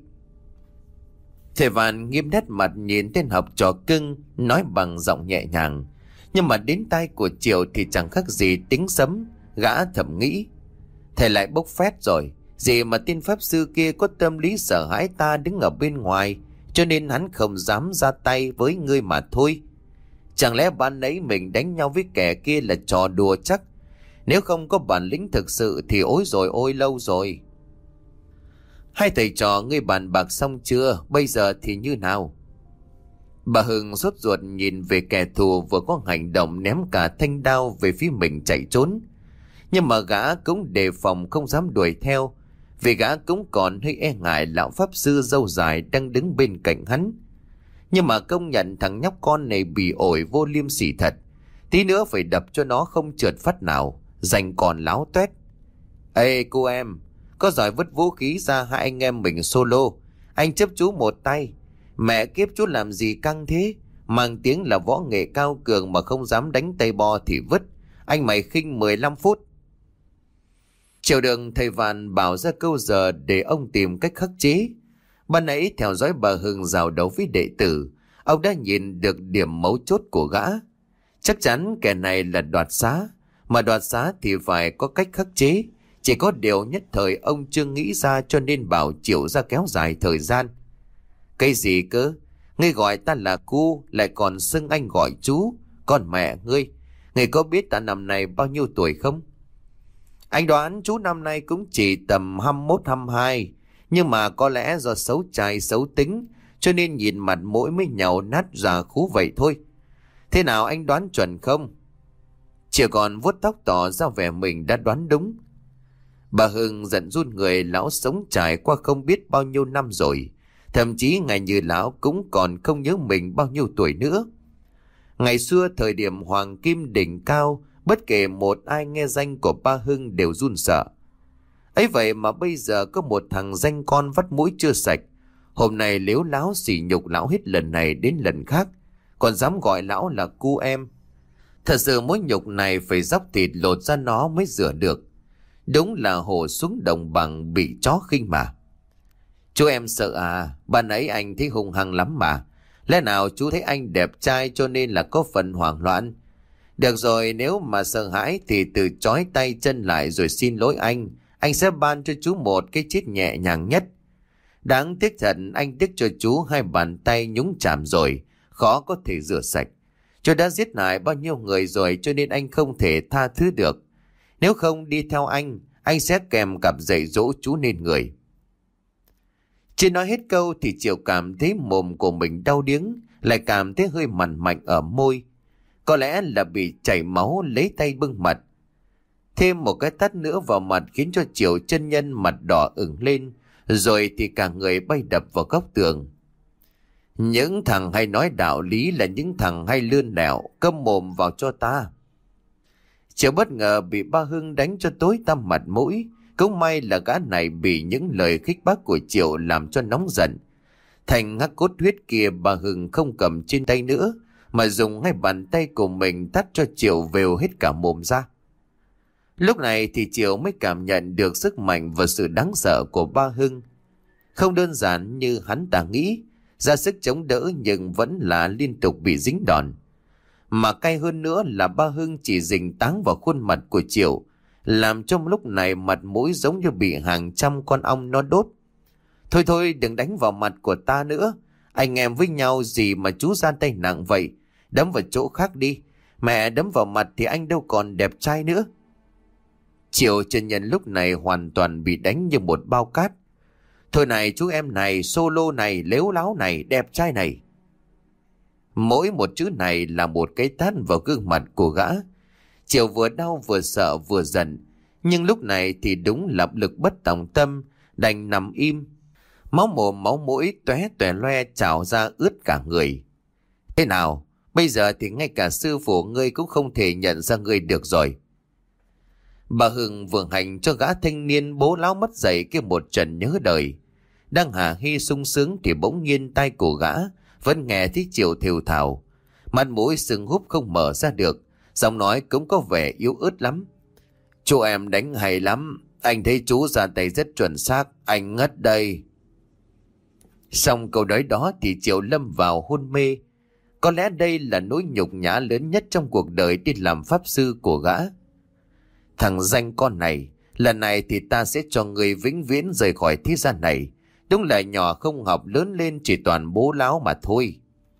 Thầy Vạn nghiêm nét mặt nhìn tên học trò cưng, nói bằng giọng nhẹ nhàng. Nhưng mà đến tai của Triệu thì chẳng khác gì tính sấm. Gã thầm nghĩ, thầy lại bốc phét rồi. Gì mà tiên pháp sư kia có tâm lý sợ hãi ta đứng ở bên ngoài, cho nên hắn không dám ra tay với ngươi mà thôi. Chẳng lẽ ban nãy mình đánh nhau với kẻ kia là trò đùa chắc? Nếu không có bản lĩnh thực sự thì ối rồi ôi lâu rồi. Hai thầy trò ngươi bàn bạc xong chưa? Bây giờ thì như nào? Bà Hưng sốt ruột nhìn về kẻ thù vừa có hành động ném cả thanh đao về phía mình chạy trốn. Nhưng mà gã cũng đề phòng không dám đuổi theo, vì gã cũng còn hơi e ngại lão pháp sư râu dài đang đứng bên cạnh hắn. Nhưng mà công nhận thằng nhóc con này bị ổi vô liêm sỉ thật. Tí nữa phải đập cho nó không trượt phát nào, dành còn láo toét. Ê cô em, có giỏi vứt vũ khí ra hai anh em mình solo. Anh chấp chú một tay. Mẹ kiếp chú làm gì căng thế? Mang tiếng là võ nghệ cao cường mà không dám đánh tay bo thì vứt. Anh mày khinh mười lăm phút. Chiều đường thầy Vạn bảo ra câu giờ để ông tìm cách khắc chế. Ban nãy theo dõi bà Hưng giao đấu với đệ tử, ông đã nhìn được điểm mấu chốt của gã. Chắc chắn kẻ này là đoạt xá, mà đoạt xá thì phải có cách khắc chế. Chỉ có điều nhất thời ông chưa nghĩ ra, cho nên bảo Triệu ra kéo dài thời gian. Cái gì cơ? Ngươi gọi ta là cu, lại còn xưng anh gọi chú. Còn mẹ ngươi, ngươi có biết ta năm nay bao nhiêu tuổi không? Anh đoán chú năm nay cũng chỉ tầm hai mươi mốt hai mươi hai. Nhưng mà có lẽ do xấu trai xấu tính, cho nên nhìn mặt mũi mới nhàu nát già khú vậy thôi. Thế nào anh đoán chuẩn không? Chỉ còn vuốt tóc tỏ ra vẻ mình đã đoán đúng. Bà Hưng giận run người, lão sống trải qua không biết bao nhiêu năm rồi. Thậm chí ngày như lão cũng còn không nhớ mình bao nhiêu tuổi nữa. Ngày xưa thời điểm hoàng kim đỉnh cao, bất kể một ai nghe danh của ba Hưng đều run sợ. Ấy vậy mà bây giờ có một thằng danh con vắt mũi chưa sạch, hôm nay lếu láo sỉ nhục lão hết lần này đến lần khác, còn dám gọi lão là cu em. Thật sự mối nhục này phải dóc thịt lột ra nó mới rửa được. Đúng là hổ xuống đồng bằng bị chó khinh mà. Chú em sợ à? Ban ấy anh thấy hung hăng lắm mà. Lẽ nào chú thấy anh đẹp trai cho nên là có phần hoảng loạn? Được rồi, nếu mà sợ hãi thì từ trói tay chân lại rồi xin lỗi anh. Anh sẽ ban cho chú một cái chết nhẹ nhàng nhất. Đáng tiếc thật, anh tiếc cho chú hai bàn tay nhúng chạm rồi, khó có thể rửa sạch. Chú đã giết hại bao nhiêu người rồi, cho nên anh không thể tha thứ được. Nếu không đi theo anh, anh sẽ kèm cặp dạy dỗ chú nên người. Chưa nói hết câu thì Triệu cảm thấy mồm của mình đau điếng, lại cảm thấy hơi mằn mạnh ở môi. Có lẽ là bị chảy máu, lấy tay bưng mặt. Thêm một cái tát nữa vào mặt khiến cho Triệu chân nhân mặt đỏ ửng lên, rồi thì cả người bay đập vào góc tường. Những thằng hay nói đạo lý là những thằng hay lươn lẹo, câm mồm vào cho ta. Triệu bất ngờ bị ba Hưng đánh cho tối tăm mặt mũi. Cũng may là gã này bị những lời khích bác của Triệu làm cho nóng giận. Thành hắc cốt huyết kia bà Hưng không cầm trên tay nữa, mà dùng hai bàn tay của mình tát cho Triệu vèo hết cả mồm ra. Lúc này thì Triệu mới cảm nhận được sức mạnh và sự đáng sợ của ba Hưng. Không đơn giản như hắn ta nghĩ, ra sức chống đỡ nhưng vẫn là liên tục bị dính đòn. Mà cay hơn nữa là ba Hưng chỉ rình táng vào khuôn mặt của Triệu, làm trong lúc này mặt mũi giống như bị hàng trăm con ong nó đốt. Thôi thôi, đừng đánh vào mặt của ta nữa. Anh em với nhau gì mà chú ra tay nặng vậy? Đấm vào chỗ khác đi. Mẹ đấm vào mặt thì anh đâu còn đẹp trai nữa. Triệu chân nhân lúc này hoàn toàn bị đánh như một bao cát. Thôi này chú em này, solo này, lếu láo này, đẹp trai này. Mỗi một chữ này là một cái tát vào gương mặt của gã. Triệu vừa đau vừa sợ vừa giận. Nhưng lúc này thì đúng là lực bất tòng tâm, đành nằm im. Máu mồm máu mũi tóe tóe loe trào ra ướt cả người. Thế nào, bây giờ thì ngay cả sư phụ ngươi cũng không thể nhận ra ngươi được rồi. Bà Hưng vừa hành cho gã thanh niên bố láo mất dậy kia một trận nhớ đời. Đang hả hê sung sướng thì bỗng nhiên tai của gã vẫn nghe thấy Triệu thều thào. Mặt mũi sưng húp không mở ra được, giọng nói cũng có vẻ yếu ớt lắm. Chú em đánh hay lắm, anh thấy chú ra tay rất chuẩn xác, anh ngất đây. Xong câu nói đó thì Triệu lâm vào hôn mê. Có lẽ đây là nỗi nhục nhã lớn nhất trong cuộc đời đi làm pháp sư của gã. Thằng danh con này, lần này thì ta sẽ cho người vĩnh viễn rời khỏi thế gian này. Đúng là nhỏ không học lớn lên chỉ toàn bố láo mà thôi.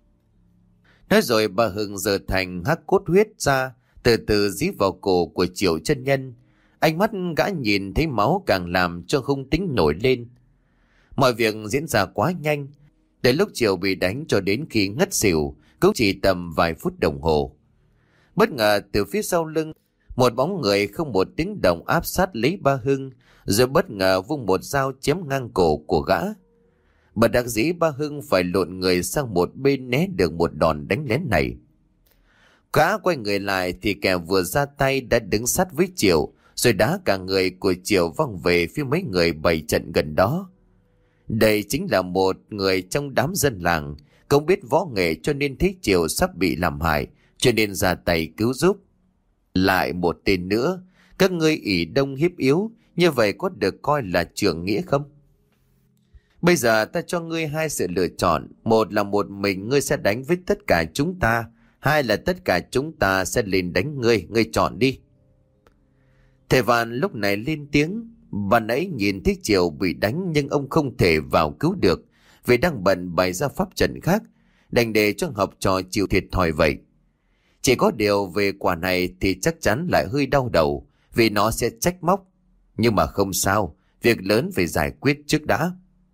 Nói rồi bà Hưng giờ thành hắc cốt huyết ra, từ từ dí vào cổ của Triệu chân nhân. Ánh mắt gã nhìn thấy máu càng làm cho hung tính nổi lên. Mọi việc diễn ra quá nhanh. Từ lúc Triệu bị đánh cho đến khi ngất xỉu cũng chỉ tầm vài phút đồng hồ. Bất ngờ từ phía sau lưng, một bóng người không một tiếng động áp sát lấy ba Hưng, rồi bất ngờ vung một dao chém ngang cổ của gã. Bất đắc dĩ ba Hưng phải lộn người sang một bên né được một đòn đánh lén này. Gã quay người lại thì kẻ vừa ra tay đã đứng sát với Triệu, rồi đá cả người của Triệu văng về phía mấy người bày trận gần đó. Đây chính là một người trong đám dân làng, không biết võ nghệ cho nên thấy Triệu sắp bị làm hại, cho nên ra tay cứu giúp. Lại một tên nữa, các ngươi ỷ đông hiếp yếu, như vậy có được coi là trưởng nghĩa không? Bây giờ ta cho ngươi hai sự lựa chọn, một là một mình ngươi sẽ đánh với tất cả chúng ta, hai là tất cả chúng ta sẽ lên đánh ngươi, ngươi chọn đi. Thầy Vạn lúc này lên tiếng. Ban nãy nhìn thấy Triệu bị đánh nhưng ông không thể vào cứu được, vì đang bận bày ra pháp trận khác, đành để cho học trò chịu thiệt thòi vậy. Chỉ có điều về quả này thì chắc chắn lại hơi đau đầu, vì nó sẽ trách móc. Nhưng mà không sao, việc lớn phải giải quyết trước đã.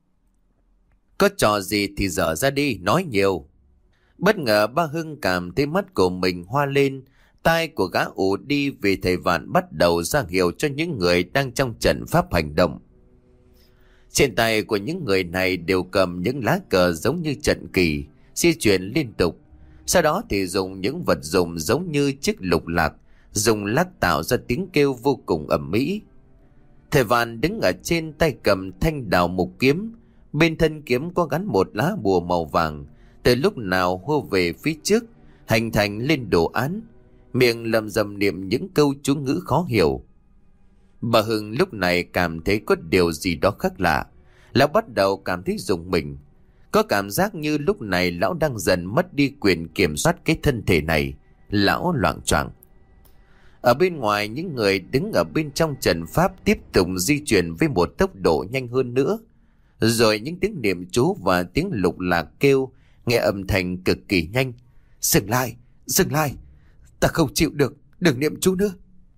Có trò gì thì dở ra đi, nói nhiều. Bất ngờ ba Hưng cảm thấy mắt của mình hoa lên, tai của gã ù đi vì thầy Vạn bắt đầu ra hiệu cho những người đang trong trận pháp hành động. Trên tay của những người này đều cầm những lá cờ giống như trận kỳ, di chuyển liên tục. Sau đó thì dùng những vật dụng giống như chiếc lục lạc, dùng lắc tạo ra tiếng kêu vô cùng ầm ĩ. Thầy Vạn đứng ở trên tay cầm thanh đào mục kiếm, bên thân kiếm có gắn một lá bùa màu vàng, từ lúc nào hô về phía trước, hình thành lên đồ án, miệng lầm rầm niệm những câu chú ngữ khó hiểu. Bà Hưng lúc này cảm thấy có điều gì đó khác lạ, lão bắt đầu cảm thấy rùng mình. Có cảm giác như lúc này lão đang dần mất đi quyền kiểm soát cái thân thể này. Lão loạng choạng. Ở bên ngoài, những người đứng ở bên trong trận pháp tiếp tục di chuyển với một tốc độ nhanh hơn nữa. Rồi những tiếng niệm chú và tiếng lục lạc kêu nghe âm thanh cực kỳ nhanh. Dừng lại, dừng lại, ta không chịu được, đừng niệm chú nữa.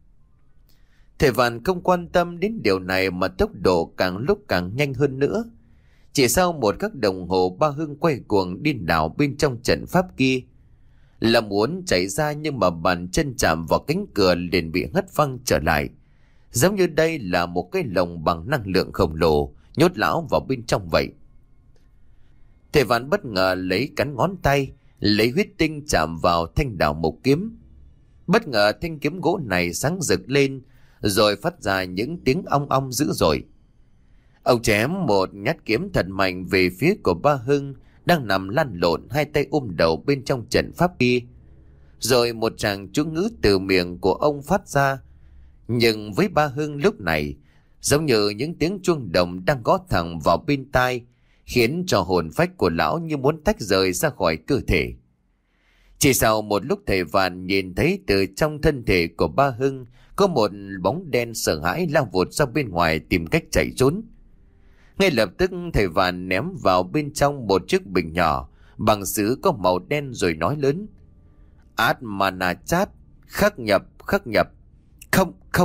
Thầy Vạn không quan tâm đến điều này mà tốc độ càng lúc càng nhanh hơn nữa. Chỉ sau một khắc đồng hồ, ba Hưng quay cuồng điên đảo bên trong trận pháp kia. Là muốn chạy ra nhưng mà bàn chân chạm vào cánh cửa liền bị hất văng trở lại. Giống như đây là một cái lồng bằng năng lượng khổng lồ nhốt lão vào bên trong vậy. Thầy Vạn bất ngờ lấy cắn ngón tay, lấy huyết tinh chạm vào thanh đào mộc kiếm. Bất ngờ thanh kiếm gỗ này sáng rực lên, rồi phát ra những tiếng ong ong dữ dội. Ông chém một nhát kiếm thật mạnh về phía của ba Hưng đang nằm lăn lộn hai tay ôm đầu bên trong trận pháp kia. Rồi một tràng chú ngữ từ miệng của ông phát ra. Nhưng với ba Hưng lúc này, giống như những tiếng chuông đồng đang gõ thẳng vào bên tai, khiến cho hồn phách của lão như muốn tách rời ra khỏi cơ thể. Chỉ sau một lúc, thầy Vạn nhìn thấy từ trong thân thể của ba Hưng có một bóng đen sợ hãi lao vụt ra bên ngoài tìm cách chạy trốn. Ngay lập tức thầy Vạn ném vào bên trong một chiếc bình nhỏ bằng sứ có màu đen rồi nói lớn: Át Mana Chát, khắc nhập, khắc nhập. Không, không,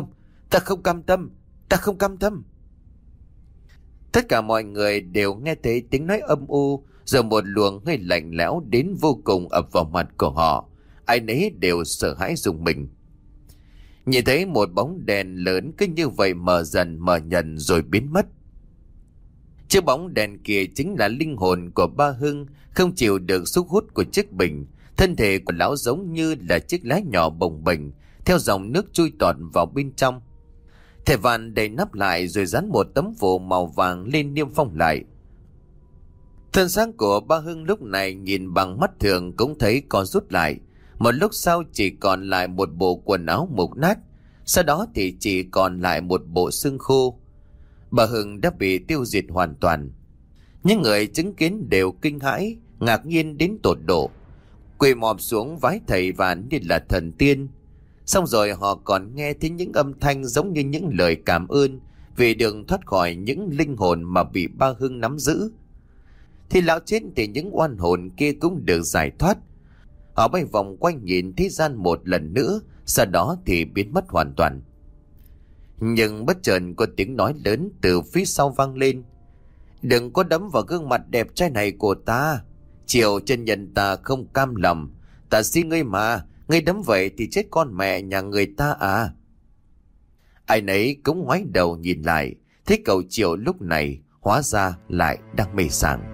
Ta không cam tâm, ta không cam tâm. Tất cả mọi người đều nghe thấy tiếng nói âm u, rồi một luồng hơi lạnh lẽo đến vô cùng ập vào mặt của họ. Ai nấy đều sợ hãi rùng mình. Nhìn thấy một bóng đèn lớn cứ như vậy mờ dần mờ dần rồi biến mất. Chiếc bóng đèn kia chính là linh hồn của ba Hưng, không chịu được sức hút của chiếc bình. Thân thể của lão giống như là chiếc lá nhỏ bồng bềnh, theo dòng nước chui tọt vào bên trong. Thẻ vàng đầy nắp lại rồi dán một tấm phủ màu vàng lên niêm phong lại. Thân xác của ba Hưng lúc này nhìn bằng mắt thường cũng thấy co rút lại. Một lúc sau chỉ còn lại một bộ quần áo mục nát, sau đó thì chỉ còn lại một bộ xương khô. Bà Hưng đã bị tiêu diệt hoàn toàn. Những người chứng kiến đều kinh hãi, ngạc nhiên đến tột độ, quỳ mọp xuống vái thầy Vạn như là thần tiên. Xong rồi họ còn nghe thấy những âm thanh giống như những lời cảm ơn vì được thoát khỏi những linh hồn mà bị ba Hưng nắm giữ. Thì lão chết thì những oan hồn kia cũng được giải thoát. Họ bay vòng quanh nhìn thế gian một lần nữa, sau đó thì biến mất hoàn toàn. Nhưng bất chợt có tiếng nói lớn từ phía sau vang lên: "Đừng có đấm vào gương mặt đẹp trai này của ta. Triều chân nhân ta không cam lòng. Ta xin ngươi mà, ngươi đấm vậy thì chết con mẹ nhà người ta à." Ai nấy cũng ngoái đầu nhìn lại, thấy cậu Triều lúc này hóa ra lại đang mê sảng.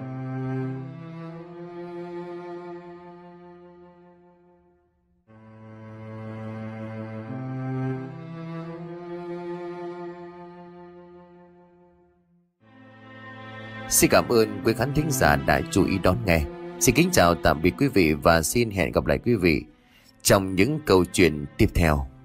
Xin cảm ơn quý khán thính giả đã chú ý đón nghe. Xin kính chào tạm biệt quý vị và xin hẹn gặp lại quý vị trong những câu chuyện tiếp theo.